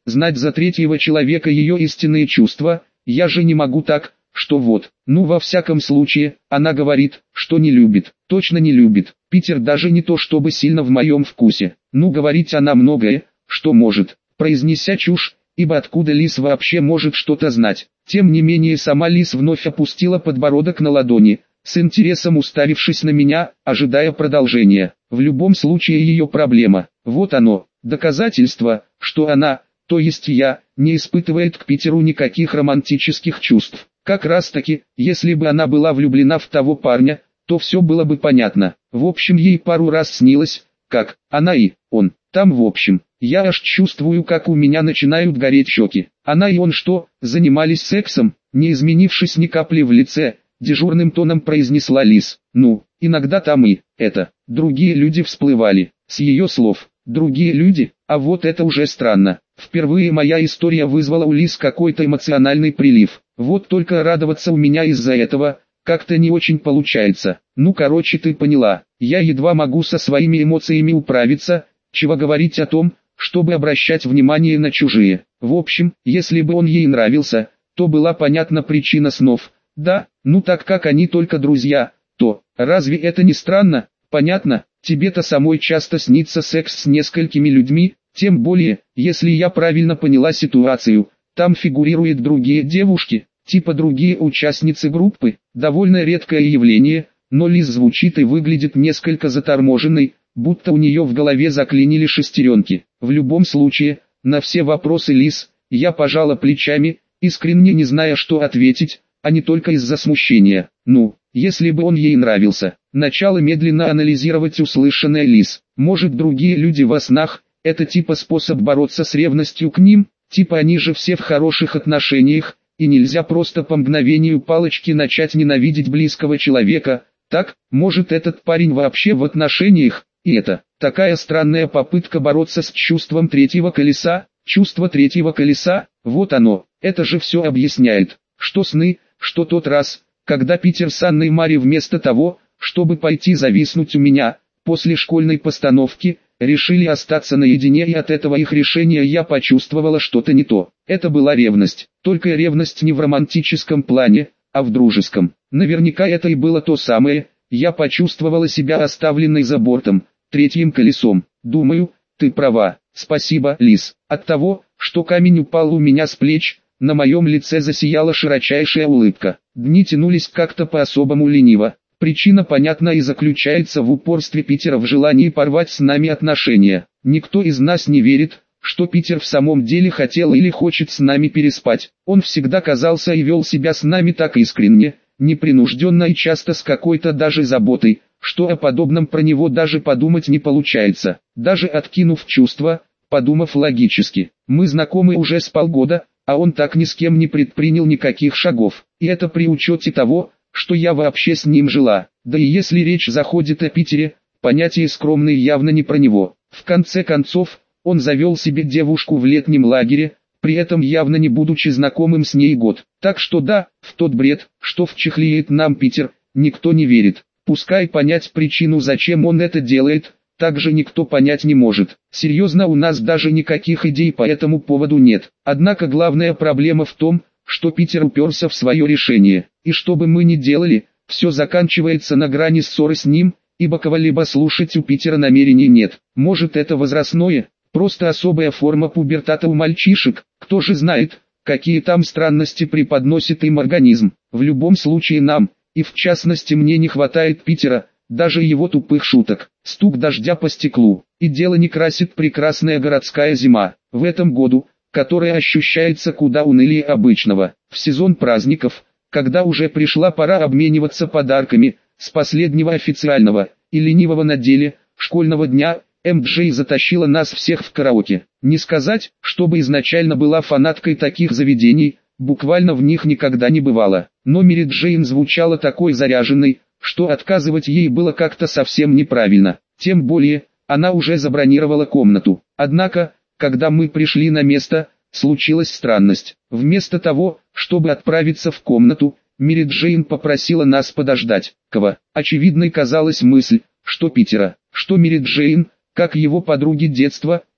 знать за третьего человека ее истинные чувства, я же не могу так, что вот, ну во всяком случае, она говорит, что не любит, точно не любит. Питер даже не то чтобы сильно в моем вкусе, ну говорить она многое, что может, произнеся чушь, ибо откуда Лис вообще может что-то знать. Тем не менее сама Лис вновь опустила подбородок на ладони, с интересом уставившись на меня, ожидая продолжения. В любом случае ее проблема, вот оно, доказательство, что она, то есть я, не испытывает к Питеру никаких романтических чувств. Как раз таки, если бы она была влюблена в того парня, то все было бы понятно. В общем, ей пару раз снилось, как она и он, там в общем. Я аж чувствую, как у меня начинают гореть щеки. Она и он что, занимались сексом, не изменившись ни капли в лице, дежурным тоном произнесла Лис. Ну, иногда там и, это, другие люди всплывали, с ее слов. Другие люди, а вот это уже странно. Впервые моя история вызвала у Лис какой-то эмоциональный прилив. Вот только радоваться у меня из-за этого, как-то не очень получается. Ну короче ты поняла, я едва могу со своими эмоциями управиться, чего говорить о том, чтобы обращать внимание на чужие. В общем, если бы он ей нравился, то была понятна причина снов. Да, ну так как они только друзья, то, разве это не странно? Понятно, тебе-то самой часто снится секс с несколькими людьми, тем более, если я правильно поняла ситуацию, там фигурируют другие девушки, типа другие участницы группы, довольно редкое явление, но Лиз звучит и выглядит несколько заторможенной, будто у нее в голове заклинили шестеренки. В любом случае, на все вопросы Лиз, я пожала плечами, искренне не зная, что ответить, а не только из-за смущения. Ну, если бы он ей нравился. Начало медленно анализировать услышанное Лиз. Может, другие люди во снах, это типа способ бороться с ревностью к ним, типа они же все в хороших отношениях, и нельзя просто по мгновению палочки начать ненавидеть близкого человека. Так, может этот парень вообще в отношениях, и это, такая странная попытка бороться с чувством третьего колеса, чувство третьего колеса, вот оно, это же все объясняет, что сны, что тот раз, когда Питер с Анной Мари вместо того, чтобы пойти зависнуть у меня, после школьной постановки, решили остаться наедине, и от этого их решения я почувствовала что-то не то. Это была ревность, только ревность не в романтическом плане, а в дружеском. Наверняка это и было то самое, я почувствовала себя оставленной за бортом, третьим колесом. Думаю, ты права, спасибо, Лиз. От того, что камень упал у меня с плеч, на моем лице засияла широчайшая улыбка. Дни тянулись как-то по-особому лениво. Причина понятна и заключается в упорстве Питера в желании порвать с нами отношения. Никто из нас не верит, что Питер в самом деле хотел или хочет с нами переспать. Он всегда казался и вел себя с нами так искренне, непринужденно и часто с какой-то даже заботой, что о подобном про него даже подумать не получается. Даже откинув чувства, подумав логически, мы знакомы уже с полгода, а он так ни с кем не предпринял никаких шагов. И это при учете того, что я вообще с ним жила. Да и если речь заходит о Питере, понятие скромный явно не про него. В конце концов, он завел себе девушку в летнем лагере, при этом явно не будучи знакомым с ней год. Так что да, в тот бред, что вчехлеет нам Питер, никто не верит. Пускай понять причину, зачем он это делает, также никто понять не может. Серьезно, у нас даже никаких идей по этому поводу нет. Однако главная проблема в том, что Питер уперся в свое решение. И что бы мы ни делали, все заканчивается на грани ссоры с ним, ибо кого-либо слушать у Питера намерений нет. Может, это возрастное, просто особая форма пубертата у мальчишек, кто же знает, какие там странности преподносит им организм. В любом случае нам, и в частности мне, не хватает Питера, даже его тупых шуток. Стук дождя по стеклу, и дело не красит прекрасная городская зима. В этом году, которая ощущается куда унылее обычного, в сезон праздников, когда уже пришла пора обмениваться подарками, с последнего официального и ленивого на деле школьного дня, эм джей затащила нас всех в караоке. Не сказать, чтобы изначально была фанаткой таких заведений, буквально в них никогда не бывала, но Мэри Джейн звучала такой заряженной, что отказывать ей было как-то совсем неправильно, тем более, она уже забронировала комнату. Однако, когда мы пришли на место, случилась странность. Вместо того, чтобы отправиться в комнату, Мэри Джейн попросила нас подождать. Кого? Очевидной казалась мысль, что Питера, что Мэри Джейн, как его подруги детства,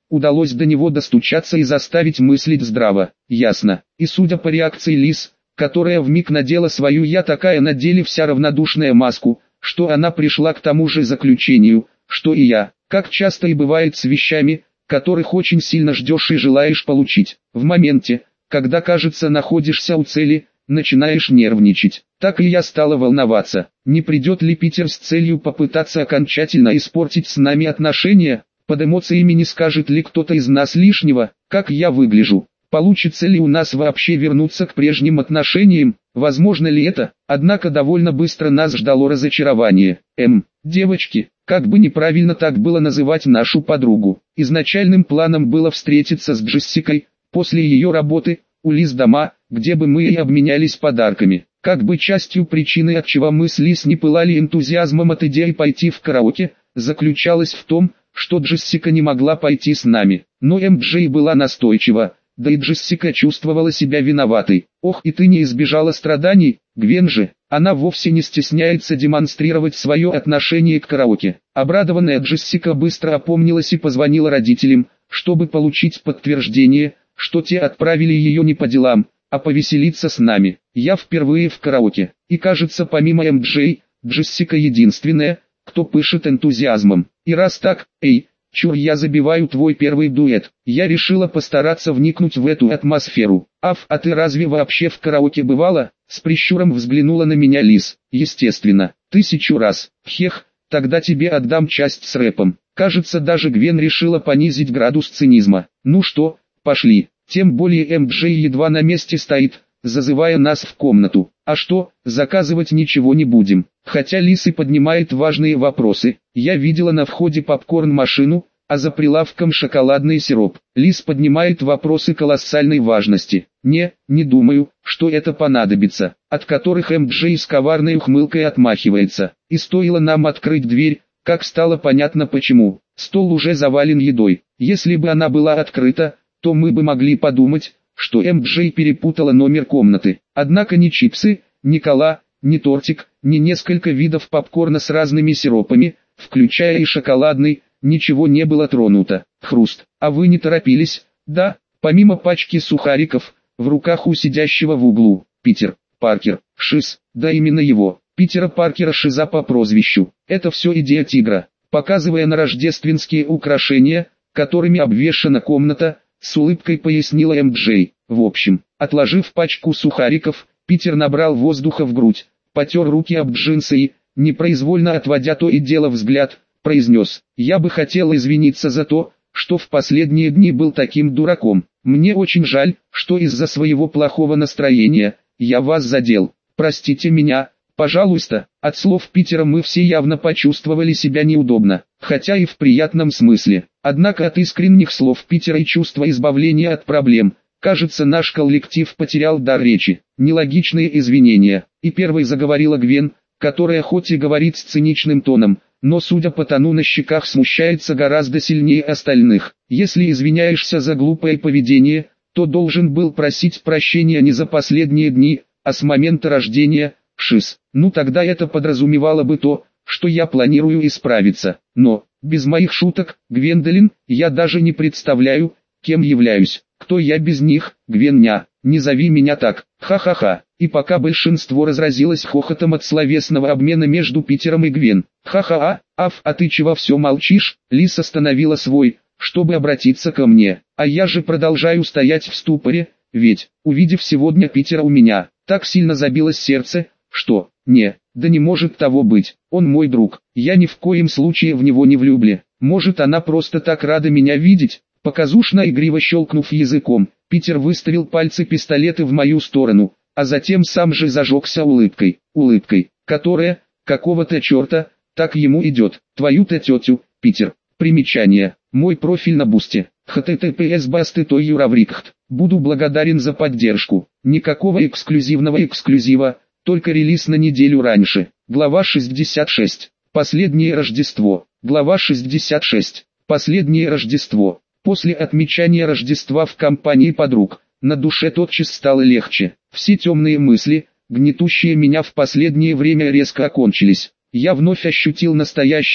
удалось до него достучаться и заставить мыслить здраво, ясно. И судя по реакции Лис, которая вмиг надела свою «я такая» на деле вся равнодушная маску, что она пришла к тому же заключению, что и я, как часто и бывает с вещами, которых очень сильно ждешь и желаешь получить. В моменте, когда кажется находишься у цели, начинаешь нервничать. Так и я стала волноваться, не придет ли Питер с целью попытаться окончательно испортить с нами отношения, под эмоциями не скажет ли кто-то из нас лишнего, как я выгляжу. Получится ли у нас вообще вернуться к прежним отношениям, возможно ли это, однако довольно быстро нас ждало разочарование. Эм, девочки, как бы неправильно так было называть нашу подругу. Изначальным планом было встретиться с Джессикой, после ее работы, у Лиз дома, где бы мы и обменялись подарками. Как бы частью причины, отчего мы с Лиз не пылали энтузиазмом от идеи пойти в караоке, заключалась в том, что Джессика не могла пойти с нами. Но эм джей была настойчива. Да и Джессика чувствовала себя виноватой. Ох, и ты не избежала страданий, Гвен же. Она вовсе не стесняется демонстрировать свое отношение к караоке. Обрадованная Джессика быстро опомнилась и позвонила родителям, чтобы получить подтверждение, что те отправили ее не по делам, а повеселиться с нами. Я впервые в караоке. И кажется, помимо эм джей, Джессика единственная, кто пышет энтузиазмом. И раз так, эй, чур, я забиваю твой первый дуэт. Я решила постараться вникнуть в эту атмосферу. Аф, а ты разве вообще в караоке бывала? С прищуром взглянула на меня Лиз. Естественно, тысячу раз. Хех, тогда тебе отдам часть с рэпом. Кажется, даже Гвен решила понизить градус цинизма. Ну что, пошли. Тем более эм джей едва на месте стоит, зазывая нас в комнату. А что, заказывать ничего не будем. Хотя Лиз и поднимает важные вопросы. Я видела на входе попкорн-машину, а за прилавком шоколадный сироп. Лиз поднимает вопросы колоссальной важности. Не, не думаю, что это понадобится. От которых эм джей с коварной ухмылкой отмахивается. И стоило нам открыть дверь, как стало понятно почему. Стол уже завален едой. Если бы она была открыта, то мы бы могли подумать, что эм джей перепутала номер комнаты. Однако ни чипсы, ни кола, ни тортик, ни несколько видов попкорна с разными сиропами, включая и шоколадный, ничего не было тронуто. Хруст. А вы не торопились? Да, помимо пачки сухариков, в руках у сидящего в углу, Питер Паркер, Шиз, да именно его, Питера Паркера Шиза по прозвищу. Это все идея тигра. Показывая на рождественские украшения, которыми обвешана комната, с улыбкой пояснила эм джей. В общем, отложив пачку сухариков, Питер набрал воздуха в грудь, потер руки об джинсы и, непроизвольно отводя то и дело взгляд, произнес: «Я бы хотел извиниться за то, что в последние дни был таким дураком. Мне очень жаль, что из-за своего плохого настроения я вас задел. Простите меня, пожалуйста». От слов Питера мы все явно почувствовали себя неудобно, хотя и в приятном смысле. Однако от искренних слов Питера и чувства избавления от проблем, кажется, наш коллектив потерял дар речи. Нелогичные извинения. И первой заговорила Гвен, которая хоть и говорит с циничным тоном, но судя по тону на щеках смущается гораздо сильнее остальных. Если извиняешься за глупое поведение, то должен был просить прощения не за последние дни, а с момента рождения, Шиз. Ну тогда это подразумевало бы то, что я планирую исправиться. Но, без моих шуток, Гвендолин, я даже не представляю, кем являюсь. Кто я без них, Гвення, не зови меня так, ха-ха-ха. И пока большинство разразилось хохотом от словесного обмена между Питером и Гвен. Ха-ха-а, аф, а ты чего все молчишь? Лиз остановила свой, чтобы обратиться ко мне. А я же продолжаю стоять в ступоре, ведь, увидев сегодня Питера у меня, так сильно забилось сердце, что, не, да не может того быть, он мой друг, я ни в коем случае в него не влюблен. Может, она просто так рада меня видеть? Показушно игриво щелкнув языком, Питер выставил пальцы пистолета в мою сторону, а затем сам же зажегся улыбкой, улыбкой, которая, какого-то черта, так ему идет. Твою-то тетю, Питер. Примечание. Мой профиль на Бусте. https басты той юраврикхт. Буду благодарен за поддержку. Никакого эксклюзивного эксклюзива, только релиз на неделю раньше. Глава шестьдесят шесть. Последнее Рождество. Глава шестьдесят шесть. Последнее Рождество. После отмечания Рождества в компании подруг, на душе тотчас стало легче. Все темные мысли, гнетущие меня в последнее время, резко окончились. Я вновь ощутил настоящее,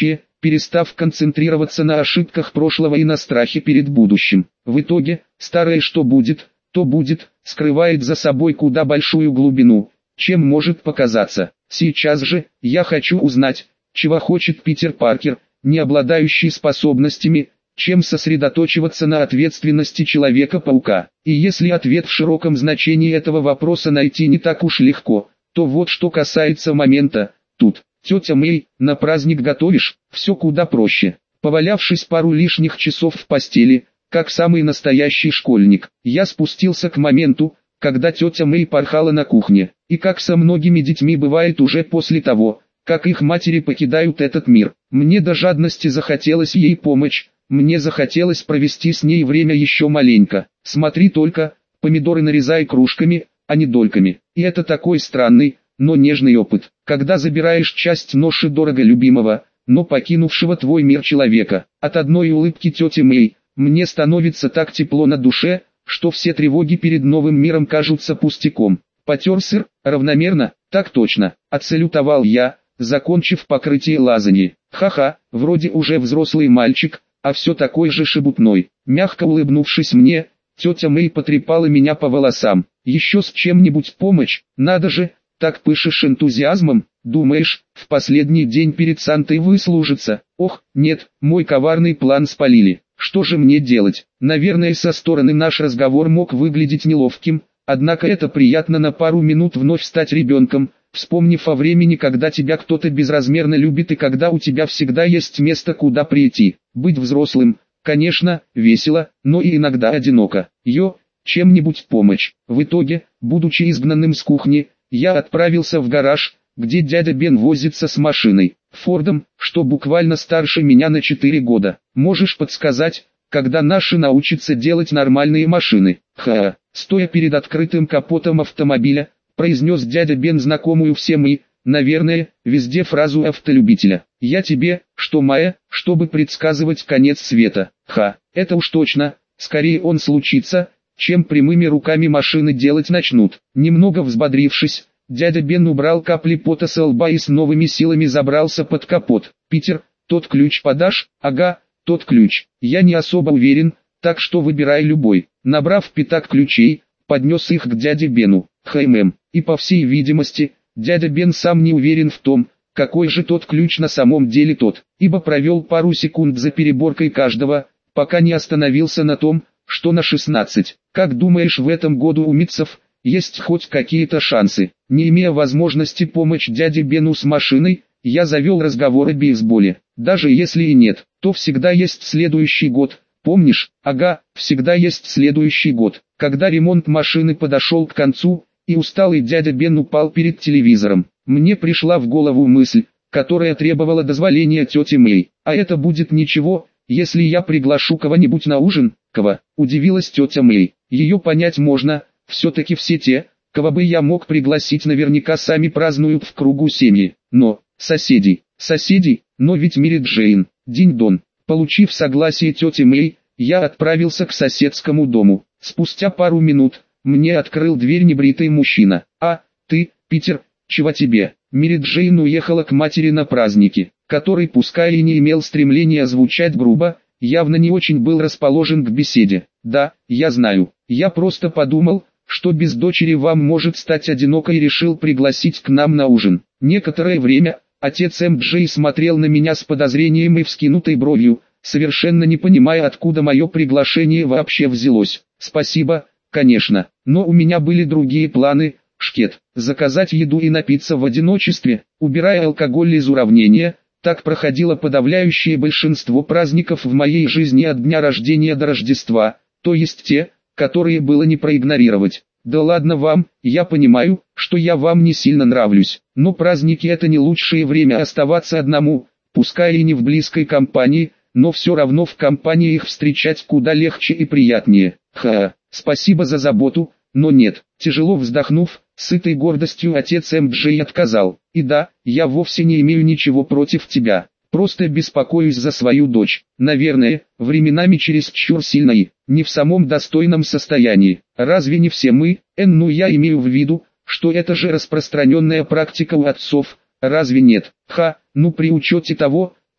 перестав концентрироваться на ошибках прошлого и на страхе перед будущим. В итоге, старое что будет, то будет, скрывает за собой куда большую глубину, чем может показаться. Сейчас же, я хочу узнать, чего хочет Питер Паркер, не обладающий способностями, чем сосредоточиваться на ответственности Человека-паука. И если ответ в широком значении этого вопроса найти не так уж легко, то вот что касается момента, тут, тетя Мэй, на праздник готовишь, все куда проще. Повалявшись пару лишних часов в постели, как самый настоящий школьник, я спустился к моменту, когда тетя Мэй порхала на кухне, и как со многими детьми бывает уже после того, как их матери покидают этот мир. Мне до жадности захотелось ей помочь, мне захотелось провести с ней время еще маленько. Смотри только, помидоры нарезай кружками, а не дольками. И это такой странный, но нежный опыт, когда забираешь часть ноши дорого любимого, но покинувшего твой мир человека. От одной улыбки тети Мэй, мне становится так тепло на душе, что все тревоги перед новым миром кажутся пустяком. Потер сыр, равномерно, так точно, отсалютовал я, закончив покрытие лазаньи. Ха-ха, вроде уже взрослый мальчик, а все такой же шебутной. Мягко улыбнувшись мне, тетя Мэй потрепала меня по волосам. Еще с чем-нибудь помочь, надо же, так пышешь энтузиазмом, думаешь, в последний день перед Сантой выслужиться. Ох, нет, мой коварный план спалили. Что же мне делать? Наверное, со стороны наш разговор мог выглядеть неловким, однако это приятно на пару минут вновь стать ребенком, вспомнив о времени, когда тебя кто-то безразмерно любит и когда у тебя всегда есть место, куда прийти. Быть взрослым, конечно, весело, но и иногда одиноко. Йо, чем-нибудь помочь. В итоге, будучи изгнанным с кухни, я отправился в гараж, где дядя Бен возится с машиной, Фордом, что буквально старше меня на четыре года. Можешь подсказать, когда наши научатся делать нормальные машины? Ха, стоя перед открытым капотом автомобиля, произнес дядя Бен знакомую всем и, наверное, везде фразу автолюбителя. Я тебе, что Майя, чтобы предсказывать конец света. Ха, это уж точно, скорее он случится, чем прямыми руками машины делать начнут. Немного взбодрившись, дядя Бен убрал капли пота с лба и с новыми силами забрался под капот. Питер, тот ключ подашь? Ага, тот ключ. Я не особо уверен, так что выбирай любой. Набрав пятак ключей, поднес их к дяде Бену. Хэм, и по всей видимости, дядя Бен сам не уверен в том, какой же тот ключ на самом деле тот, ибо провел пару секунд за переборкой каждого, пока не остановился на том, что на шестнадцать. Как думаешь, в этом году у Митцев есть хоть какие-то шансы? Не имея возможности помочь дяде Бену с машиной, я завел разговор о бейсболе. Даже если и нет, то всегда есть следующий год. Помнишь? Ага, всегда есть следующий год. Когда ремонт машины подошел к концу, и усталый дядя Бен упал перед телевизором, мне пришла в голову мысль, которая требовала дозволения тети Мэй. А это будет ничего, если я приглашу кого-нибудь на ужин? Кого? Удивилась тетя Мэй. Ее понять можно, все-таки все те, кого бы я мог пригласить, наверняка сами празднуют в кругу семьи. Но, соседей, соседей, но ведь Мэри Джейн, динь-дон. Получив согласие тети Мэй, я отправился к соседскому дому. Спустя пару минут, мне открыл дверь небритый мужчина. «А, ты, Питер, чего тебе?» Мэри Джейн уехала к матери на праздники, который, пускай и не имел стремления звучать грубо, явно не очень был расположен к беседе. «Да, я знаю, я просто подумал, что без дочери вам может стать одиноко и решил пригласить к нам на ужин». Некоторое время, отец Эм Джей смотрел на меня с подозрением и вскинутой бровью, совершенно не понимая, откуда мое приглашение вообще взялось. «Спасибо, конечно, но у меня были другие планы, Шкет, заказать еду и напиться в одиночестве, убирая алкоголь из уравнения». Так проходило подавляющее большинство праздников в моей жизни от дня рождения до Рождества, то есть те, которые было не проигнорировать. Да ладно вам, я понимаю, что я вам не сильно нравлюсь, но праздники — это не лучшее время оставаться одному, пускай и не в близкой компании, но все равно в компании их встречать куда легче и приятнее. Ха, спасибо за заботу, но нет. Тяжело вздохнув, сытой гордостью отец Эм Джей отказал. И да, я вовсе не имею ничего против тебя, просто беспокоюсь за свою дочь. Наверное, временами чересчур сильно и не в самом достойном состоянии. Разве не все мы, Эн, ну я имею в виду, что это же распространенная практика у отцов, разве нет? Ха, ну при учете того,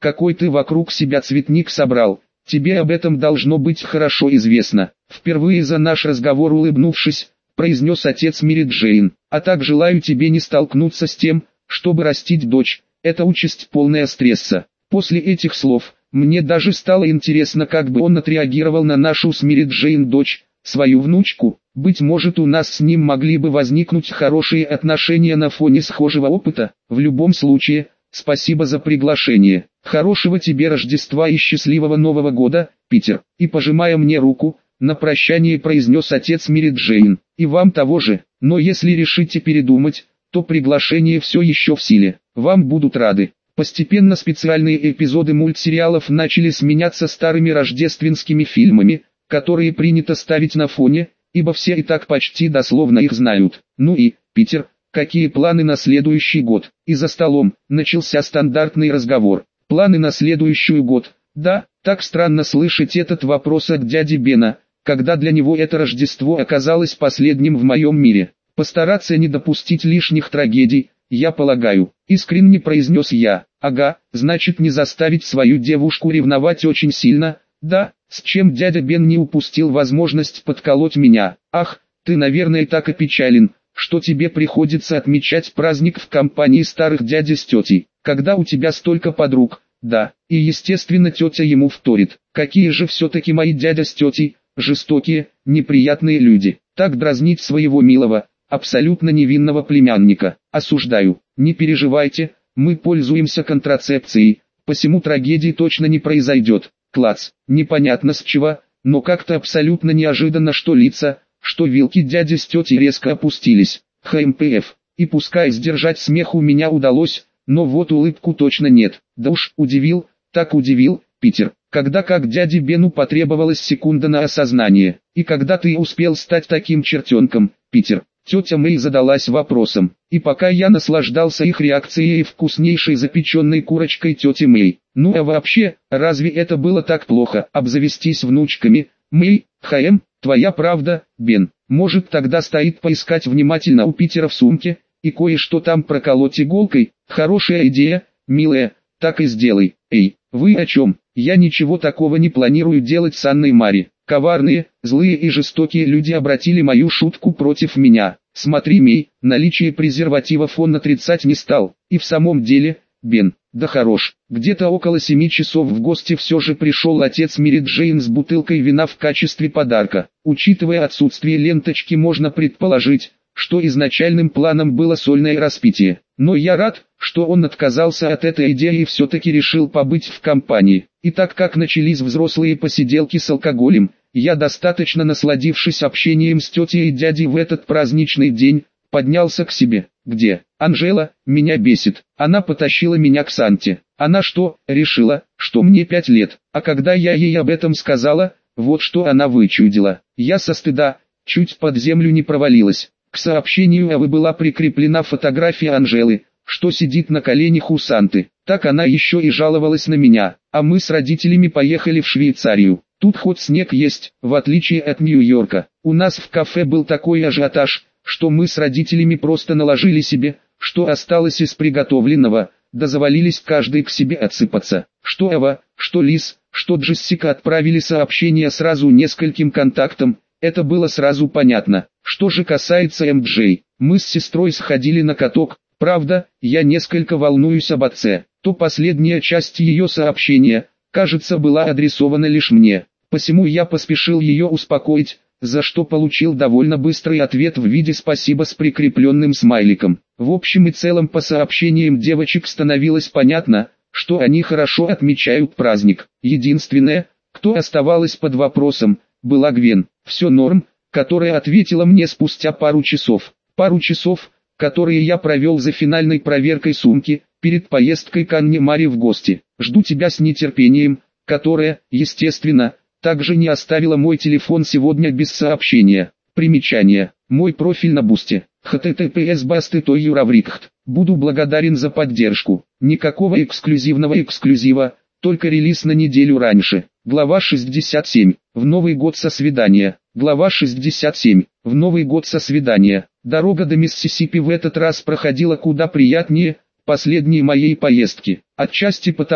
какой ты вокруг себя цветник собрал, тебе об этом должно быть хорошо известно. Впервые за наш разговор улыбнувшись, произнес отец Мэри Джейн, а так желаю тебе не столкнуться с тем, чтобы растить дочь, это участь полная стресса. После этих слов, мне даже стало интересно, как бы он отреагировал на нашу с Мэри Джейн дочь, свою внучку. Быть может, у нас с ним могли бы возникнуть хорошие отношения на фоне схожего опыта. В любом случае, спасибо за приглашение. Хорошего тебе Рождества и счастливого Нового года, Питер. И пожимая мне руку, на прощание произнес отец Мэри Джейн. И вам того же, но если решите передумать, то приглашение все еще в силе. Вам будут рады. Постепенно специальные эпизоды мультсериалов начали сменяться старыми рождественскими фильмами, которые принято ставить на фоне, ибо все и так почти дословно их знают. Ну и, Питер, какие планы на следующий год? И за столом начался стандартный разговор. Планы на следующий год? Да, так странно слышать этот вопрос от дяди Бена, когда для него это Рождество оказалось последним в моем мире. Постараться не допустить лишних трагедий, я полагаю, искренне произнес я. Ага, значит не заставить свою девушку ревновать очень сильно, да, с чем дядя Бен не упустил возможность подколоть меня. Ах, ты наверное так опечален, что тебе приходится отмечать праздник в компании старых дяди с тетей, когда у тебя столько подруг. Да, и естественно тетя ему вторит. Какие же все-таки мои дядя с тетей, жестокие, неприятные люди. Так дразнить своего милого, абсолютно невинного племянника. Осуждаю, не переживайте, мы пользуемся контрацепцией, посему трагедии точно не произойдет. Клац, непонятно с чего, но как-то абсолютно неожиданно, что лица, что вилки дяди с тетей резко опустились. ХМПФ, и пускай сдержать смех у меня удалось, но вот улыбку точно нет. Да уж, удивил, так удивил, Питер, когда как дяде Бену потребовалась секунда на осознание. И когда ты успел стать таким чертенком, Питер? Тетя Мэй задалась вопросом, и пока я наслаждался их реакцией и вкуснейшей запеченной курочкой тети Мэй. Ну а вообще, разве это было так плохо, обзавестись внучками? Мэй, ХМ, твоя правда, Бен. Может тогда стоит поискать внимательно у Питера в сумке, и кое-что там проколоть иголкой? Хорошая идея, милая, так и сделай. Эй, вы о чем? Я ничего такого не планирую делать с Анной Мари. Коварные, злые и жестокие люди обратили мою шутку против меня. Смотри, Мэй, наличие презервативов он отрицать не стал. И в самом деле, Бен, да хорош. Где-то около семи часов в гости все же пришел отец Мэри Джейн с бутылкой вина в качестве подарка. Учитывая отсутствие ленточки, можно предположить, что изначальным планом было сольное распитие. Но я рад, что он отказался от этой идеи и все-таки решил побыть в компании. И так как начались взрослые посиделки с алкоголем, я, достаточно насладившись общением с тетей и дядей в этот праздничный день, поднялся к себе. Где? Анжела, меня бесит. Она потащила меня к Санте. Она что, решила, что мне пять лет? А когда я ей об этом сказала, вот что она вычудила. Я со стыда чуть под землю не провалилась. К сообщению АВ была прикреплена фотография Анжелы, что сидит на коленях у Санты. Так она еще и жаловалась на меня. А мы с родителями поехали в Швейцарию. Тут хоть снег есть, в отличие от Нью-Йорка. У нас в кафе был такой ажиотаж, что мы с родителями просто наложили себе, что осталось из приготовленного, да завалились каждый к себе отсыпаться. Что Ава, что Лиз, что Джессика отправили сообщения сразу нескольким контактам. Это было сразу понятно. Что же касается эм джей, мы с сестрой сходили на каток. Правда, я несколько волнуюсь об отце. То последняя часть ее сообщения, кажется, была адресована лишь мне. Посему я поспешил ее успокоить, за что получил довольно быстрый ответ в виде спасибо с прикрепленным смайликом. В общем и целом по сообщениям девочек становилось понятно, что они хорошо отмечают праздник. Единственное, кто оставалась под вопросом, была Гвен. Все норм, которая ответила мне спустя пару часов. Пару часов, которые я провел за финальной проверкой сумки, перед поездкой к Анне Мари в гости. Жду тебя с нетерпением, которая, естественно, также не оставила мой телефон сегодня без сообщения. Примечание. Мой профиль на Бусте. эйч ти ти пи эс басты точка юраврикхт. Буду благодарен за поддержку. Никакого эксклюзивного эксклюзива, только релиз на неделю раньше. Глава шестьдесят семь. В Новый год со свидания. Глава шестьдесят семь. В Новый год со свидания. Дорога до Миссисипи в этот раз проходила куда приятнее последней моей поездки. Отчасти потому,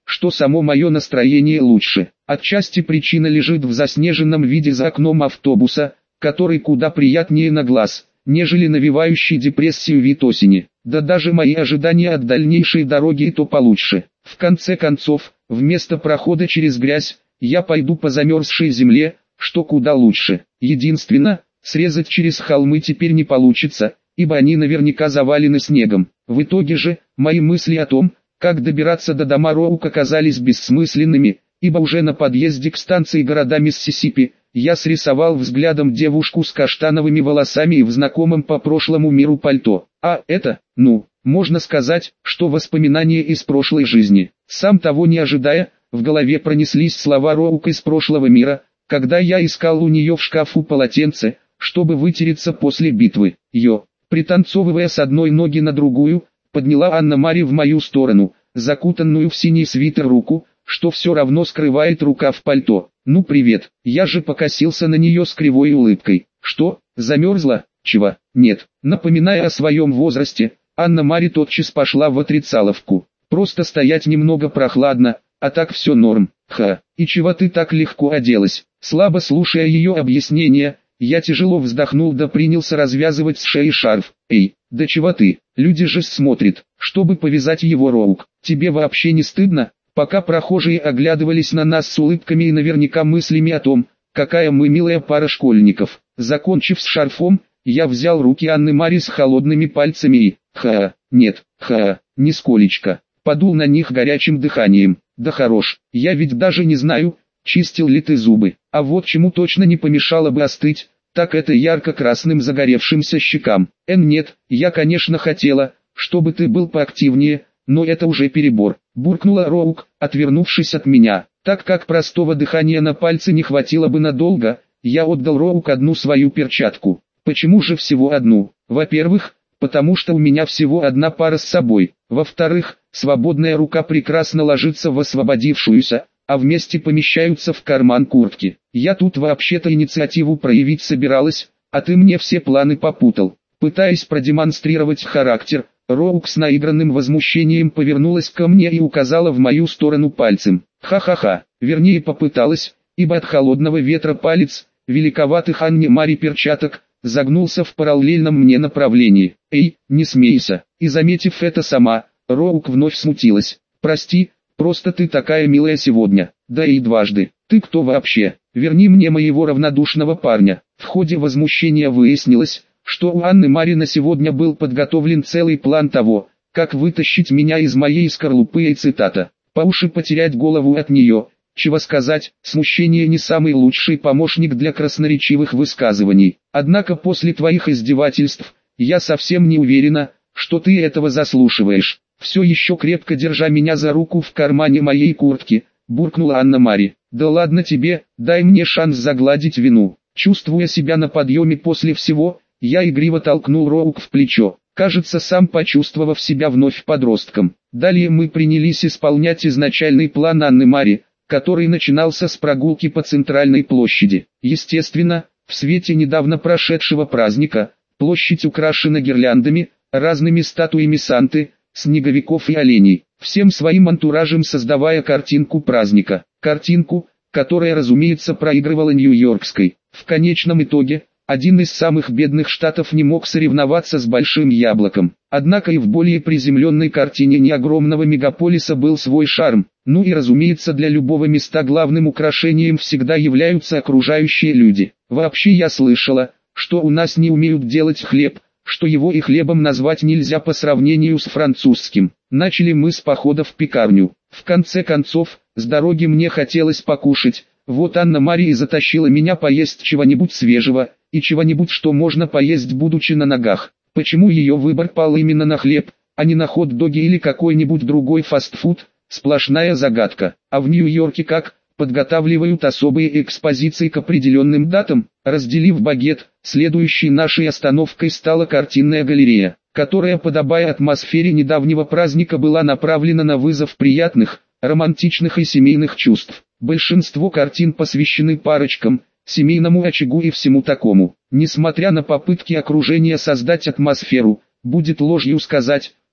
что само мое настроение лучше. Отчасти причина лежит в заснеженном виде за окном автобуса, который куда приятнее на глаз, нежели навевающий депрессию вид осени. Да даже мои ожидания от дальнейшей дороги и то получше. В конце концов, вместо прохода через грязь, я пойду по замерзшей земле, что куда лучше. Единственно, срезать через холмы теперь не получится, ибо они наверняка завалены снегом. В итоге же, мои мысли о том, как добираться до дома Роук, оказались бессмысленными, ибо уже на подъезде к станции города Миссисипи, я срисовал взглядом девушку с каштановыми волосами и в знакомом по прошлому миру пальто. А это, ну, можно сказать, что воспоминания из прошлой жизни. Сам того не ожидая, в голове пронеслись слова Роук из прошлого мира, когда я искал у нее в шкафу полотенце, чтобы вытереться после битвы. Ее, пританцовывая с одной ноги на другую, подняла Анна-Мари в мою сторону, закутанную в синий свитер руку, что все равно скрывает рукав пальто. «Ну привет», я же покосился на нее с кривой улыбкой. «Что, замерзла? Чего? Нет». Напоминая о своем возрасте, Анна-Мари тотчас пошла в отрицаловку. «Просто стоять немного прохладно, а так все норм». «Ха, и чего ты так легко оделась?» Слабо слушая ее объяснения, я тяжело вздохнул да принялся развязывать с шеи шарф. «Эй, да чего ты? Люди же смотрят, чтобы повязать его, Роук. Тебе вообще не стыдно?» Пока прохожие оглядывались на нас с улыбками и наверняка мыслями о том, какая мы милая пара школьников. Закончив с шарфом, я взял руки Анны-Мари с холодными пальцами и, ха, нет, ха, нисколечко, подул на них горячим дыханием. Да хорош, я ведь даже не знаю, чистил ли ты зубы, а вот чему точно не помешало бы остыть, так это ярко-красным загоревшимся щекам. Эн нет, я конечно хотела, чтобы ты был поактивнее, но это уже перебор. Буркнула Роук, отвернувшись от меня. Так как простого дыхания на пальце не хватило бы надолго, я отдал Роук одну свою перчатку. Почему же всего одну? Во-первых, потому что у меня всего одна пара с собой. Во-вторых, свободная рука прекрасно ложится в освободившуюся, а вместе помещаются в карман куртки. Я тут вообще-то инициативу проявить собиралась, а ты мне все планы попутал. Пытаясь продемонстрировать характер, Роук с наигранным возмущением повернулась ко мне и указала в мою сторону пальцем. Ха-ха-ха, вернее попыталась, ибо от холодного ветра палец, великоватых Анне-Мари перчаток, загнулся в параллельном мне направлении. Эй, не смейся. И заметив это сама, Роук вновь смутилась. Прости, просто ты такая милая сегодня. Да и дважды. Ты кто вообще? Верни мне моего равнодушного парня. В ходе возмущения выяснилось, что у Анны-Мари на сегодня был подготовлен целый план того, как вытащить меня из моей скорлупы, и цитата: «По уши потерять голову от нее». Чего сказать, смущение не самый лучший помощник для красноречивых высказываний. Однако после твоих издевательств, я совсем не уверена, что ты этого заслуживаешь. Все еще крепко держа меня за руку в кармане моей куртки, буркнула Анна-Мари. Да ладно тебе, дай мне шанс загладить вину. Чувствуя себя на подъеме после всего, я игриво толкнул Роук в плечо, кажется, сам почувствовав себя вновь подростком. Далее мы принялись исполнять изначальный план Анны-Мари, который начинался с прогулки по центральной площади. Естественно, в свете недавно прошедшего праздника, площадь украшена гирляндами, разными статуями Санты, снеговиков и оленей, всем своим антуражем создавая картинку праздника. Картинку, которая, разумеется, проигрывала Нью-Йоркской. В конечном итоге, один из самых бедных штатов не мог соревноваться с Большим Яблоком. Однако и в более приземленной картине не огромного мегаполиса был свой шарм. Ну и разумеется, для любого места главным украшением всегда являются окружающие люди. Вообще я слышала, что у нас не умеют делать хлеб, что его и хлебом назвать нельзя по сравнению с французским. Начали мы с похода в пекарню. В конце концов, с дороги мне хотелось покушать. Вот Анна-Мари и затащила меня поесть чего-нибудь свежего, и чего-нибудь, что можно поесть, будучи на ногах. Почему ее выбор пал именно на хлеб, а не на хот-доги или какой-нибудь другой фастфуд, сплошная загадка. А в Нью-Йорке как подготавливают особые экспозиции к определенным датам? Разделив багет, следующей нашей остановкой стала картинная галерея, которая, подобая атмосфере недавнего праздника, была направлена на вызов приятных, романтичных и семейных чувств. Большинство картин посвящены парочкам, семейному очагу и всему такому. Несмотря на попытки окружения создать атмосферу, будет ложью сказать,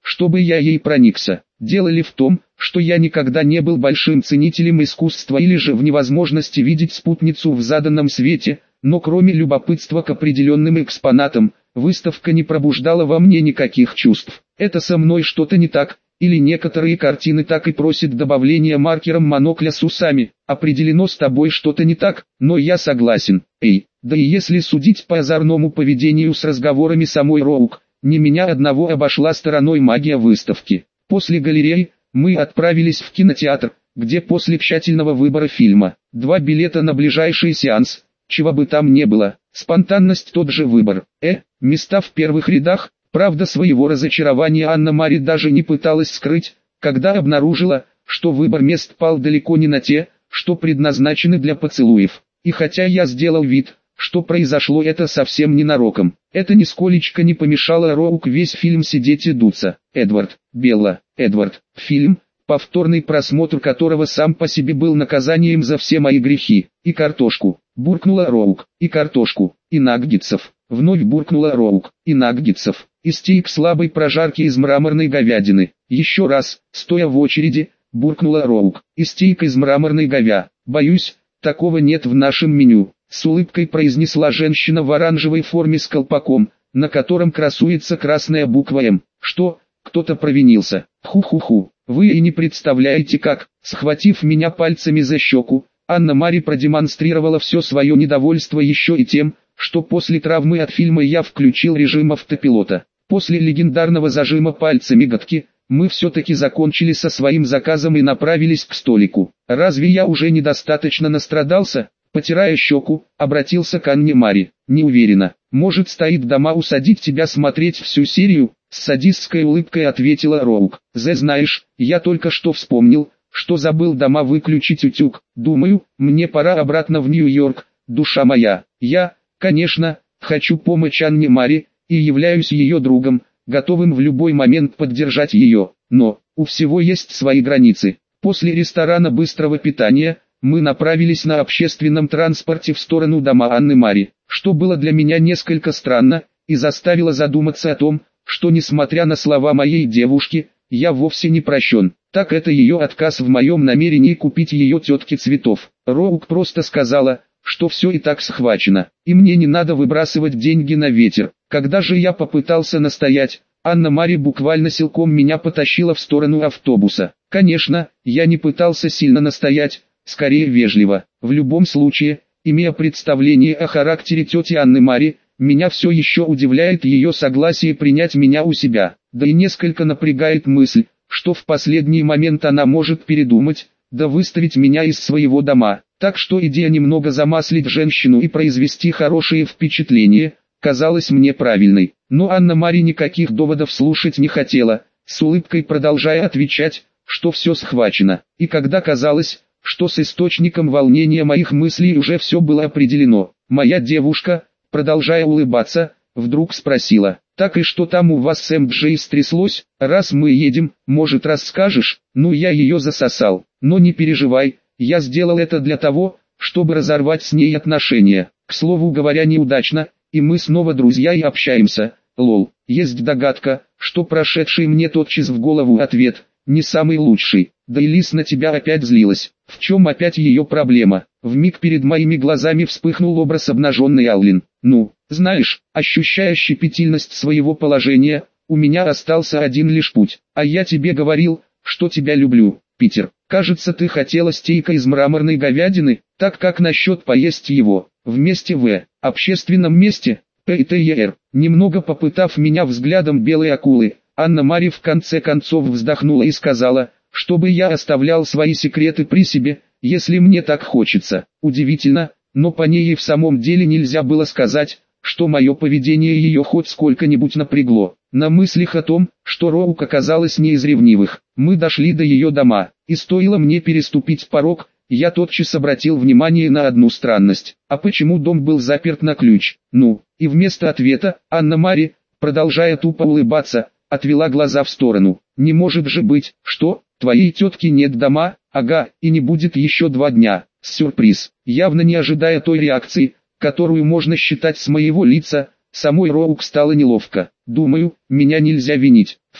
чтобы я ей проникся. Дело ли в том, что я никогда не был большим ценителем искусства или же в невозможности видеть спутницу в заданном свете, но кроме любопытства к определенным экспонатам, выставка не пробуждала во мне никаких чувств. Это со мной что-то не так, или некоторые картины так и просят добавления маркером монокля с усами. Определено с тобой что-то не так, но я согласен. Эй, да и если судить по озорному поведению с разговорами самой Роук, не меня одного обошла стороной магия выставки. После галереи, мы отправились в кинотеатр, где после тщательного выбора фильма, два билета на ближайший сеанс, чего бы там не было, спонтанность тот же выбор. Э, места в первых рядах, правда своего разочарования Анна-Мари даже не пыталась скрыть, когда обнаружила, что выбор мест пал далеко не на те, что предназначены для поцелуев. И хотя я сделал вид, что произошло это совсем ненароком, это нисколечко не помешало Роук весь фильм сидеть и дуться. Эдвард, Белла, Эдвард, фильм, повторный просмотр которого сам по себе был наказанием за все мои грехи. И картошку, буркнула Роук, и картошку, и наггетсов, вновь буркнула Роук, и наггетсов, и стейк слабой прожарки из мраморной говядины. Еще раз, стоя в очереди, буркнула Роук, и стейк из мраморной говя. Боюсь, такого нет в нашем меню. С улыбкой произнесла женщина в оранжевой форме с колпаком, на котором красуется красная буква «М». Что, кто-то провинился? Ху-ху-ху, вы и не представляете как. Схватив меня пальцами за щеку, Анна-Мари продемонстрировала все свое недовольство еще и тем, что после травмы от фильма я включил режим автопилота. После легендарного зажима пальцами гадки, мы все-таки закончили со своим заказом и направились к столику. Разве я уже недостаточно настрадался? Потирая щеку, обратился к Анне-Мари. Не уверена, может стоит дома усадить тебя смотреть всю серию? С садистской улыбкой ответила Роук. Зе знаешь, я только что вспомнил, что забыл дома выключить утюг. Думаю, мне пора обратно в Нью-Йорк, душа моя. Я, конечно, хочу помочь Анне-Мари, и являюсь ее другом, готовым в любой момент поддержать ее. Но, у всего есть свои границы. После ресторана быстрого питания, мы направились на общественном транспорте в сторону дома Анны-Мари, что было для меня несколько странно, и заставило задуматься о том, что несмотря на слова моей девушки, я вовсе не прощен. Так это ее отказ в моем намерении купить ее тетке цветов. Роук просто сказала, что все и так схвачено, и мне не надо выбрасывать деньги на ветер. Когда же я попытался настоять, Анна-Мари буквально силком меня потащила в сторону автобуса. Конечно, я не пытался сильно настоять, скорее вежливо. В любом случае, имея представление о характере тети Анны-Мари, меня все еще удивляет ее согласие принять меня у себя. Да и несколько напрягает мысль, что в последний момент она может передумать, да выставить меня из своего дома. Так что идея немного замаслить женщину и произвести хорошее впечатление, казалась мне правильной. Но Анна-Мари никаких доводов слушать не хотела, с улыбкой продолжая отвечать, что все схвачено. И когда казалось, что с источником волнения моих мыслей уже все было определено, моя девушка, продолжая улыбаться, вдруг спросила: «Так и что там у вас с эм джей стряслось? Раз мы едем, может расскажешь?» Ну я ее засосал. Но не переживай, я сделал это для того, чтобы разорвать с ней отношения. К слову говоря, неудачно, и мы снова друзья и общаемся. Лол, есть догадка, что прошедший мне тотчас в голову ответ не самый лучший. Да и Лис на тебя опять злилась. В чем опять ее проблема? Вмиг перед моими глазами вспыхнул образ обнаженной Аллин. Ну, знаешь, ощущая щепетильность своего положения, у меня остался один лишь путь. А я тебе говорил, что тебя люблю, Питер. Кажется, ты хотела стейка из мраморной говядины, так как насчет поесть его, вместе в общественном месте, П и Т Е Р. Немного попытав меня взглядом белой акулы, Анна-Мари в конце концов вздохнула и сказала, чтобы я оставлял свои секреты при себе, если мне так хочется. Удивительно, но по ней и в самом деле нельзя было сказать, что мое поведение ее хоть сколько-нибудь напрягло. На мыслях о том, что Роук оказалась не из ревнивых, мы дошли до ее дома, и стоило мне переступить порог, я тотчас обратил внимание на одну странность. А почему дом был заперт на ключ? Ну, и вместо ответа, Анна-Мари, продолжая тупо улыбаться, отвела глаза в сторону. Не может же быть, что, твоей тетки нет дома? Ага, и не будет еще два дня. Сюрприз. Явно не ожидая той реакции, которую можно считать с моего лица, самой Роук стало неловко. Думаю, меня нельзя винить. В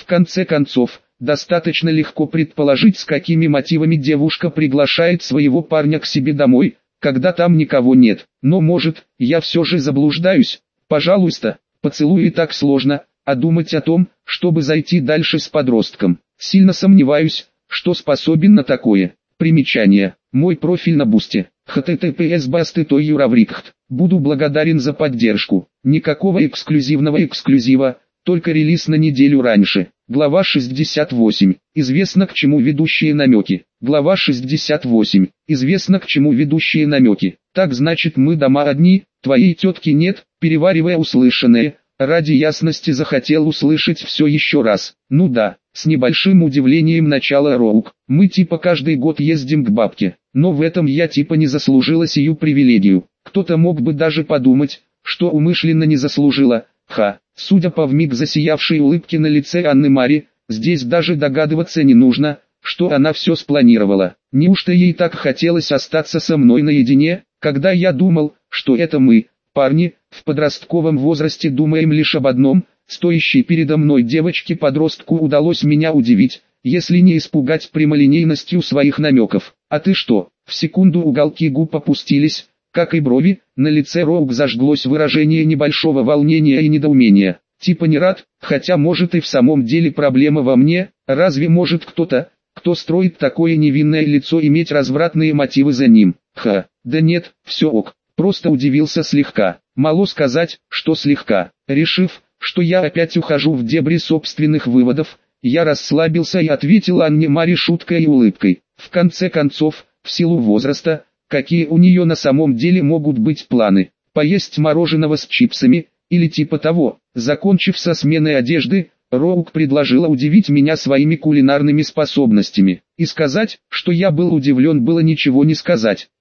В конце концов, достаточно легко предположить, с какими мотивами девушка приглашает своего парня к себе домой, когда там никого нет. Но может, я все же заблуждаюсь? Пожалуйста, поцелуй и так сложно, а думать о том, чтобы зайти дальше с подростком. Сильно сомневаюсь, что способен на такое. Примечание. Мой профиль на Бусти. эйч ти ти пи эс басты точка юраврикхт. Буду благодарен за поддержку. Никакого эксклюзивного эксклюзива, только релиз на неделю раньше. Глава шестьдесят восемь. Известно, к чему ведущие намеки. Глава шестьдесят восемь. Известно, к чему ведущие намеки. Так значит, мы дома одни, твоей тетки нет. Переваривая услышанное, ради ясности захотел услышать все еще раз. Ну да, с небольшим удивлением начала Роук. Мы типа каждый год ездим к бабке, но в этом я типа не заслужила сию привилегию. Кто-то мог бы даже подумать, что умышленно не заслужила. Ха, судя по вмиг засиявшей улыбке на лице Анны Мари, здесь даже догадываться не нужно, что она все спланировала. Неужто ей так хотелось остаться со мной наедине, когда я думал, что это мы, парни, в подростковом возрасте думаем лишь об одном, стоящей передо мной девочке-подростку удалось меня удивить, если не испугать прямолинейностью своих намеков. А ты что? В секунду уголки губ опустились, как и брови, на лице Роук зажглось выражение небольшого волнения и недоумения. Типа не рад, хотя может и в самом деле проблема во мне, разве может кто-то, кто строит такое невинное лицо, иметь развратные мотивы за ним? Ха, да нет, все ок, просто удивился слегка. Мало сказать, что слегка. Решив, что я опять ухожу в дебри собственных выводов, я расслабился и ответил Анне Мари шуткой и улыбкой. В конце концов, в силу возраста, какие у нее на самом деле могут быть планы? Поесть мороженого с чипсами, или типа того. Закончив со сменой одежды, Роук предложила удивить меня своими кулинарными способностями. И сказать, что я был удивлен, было ничего не сказать.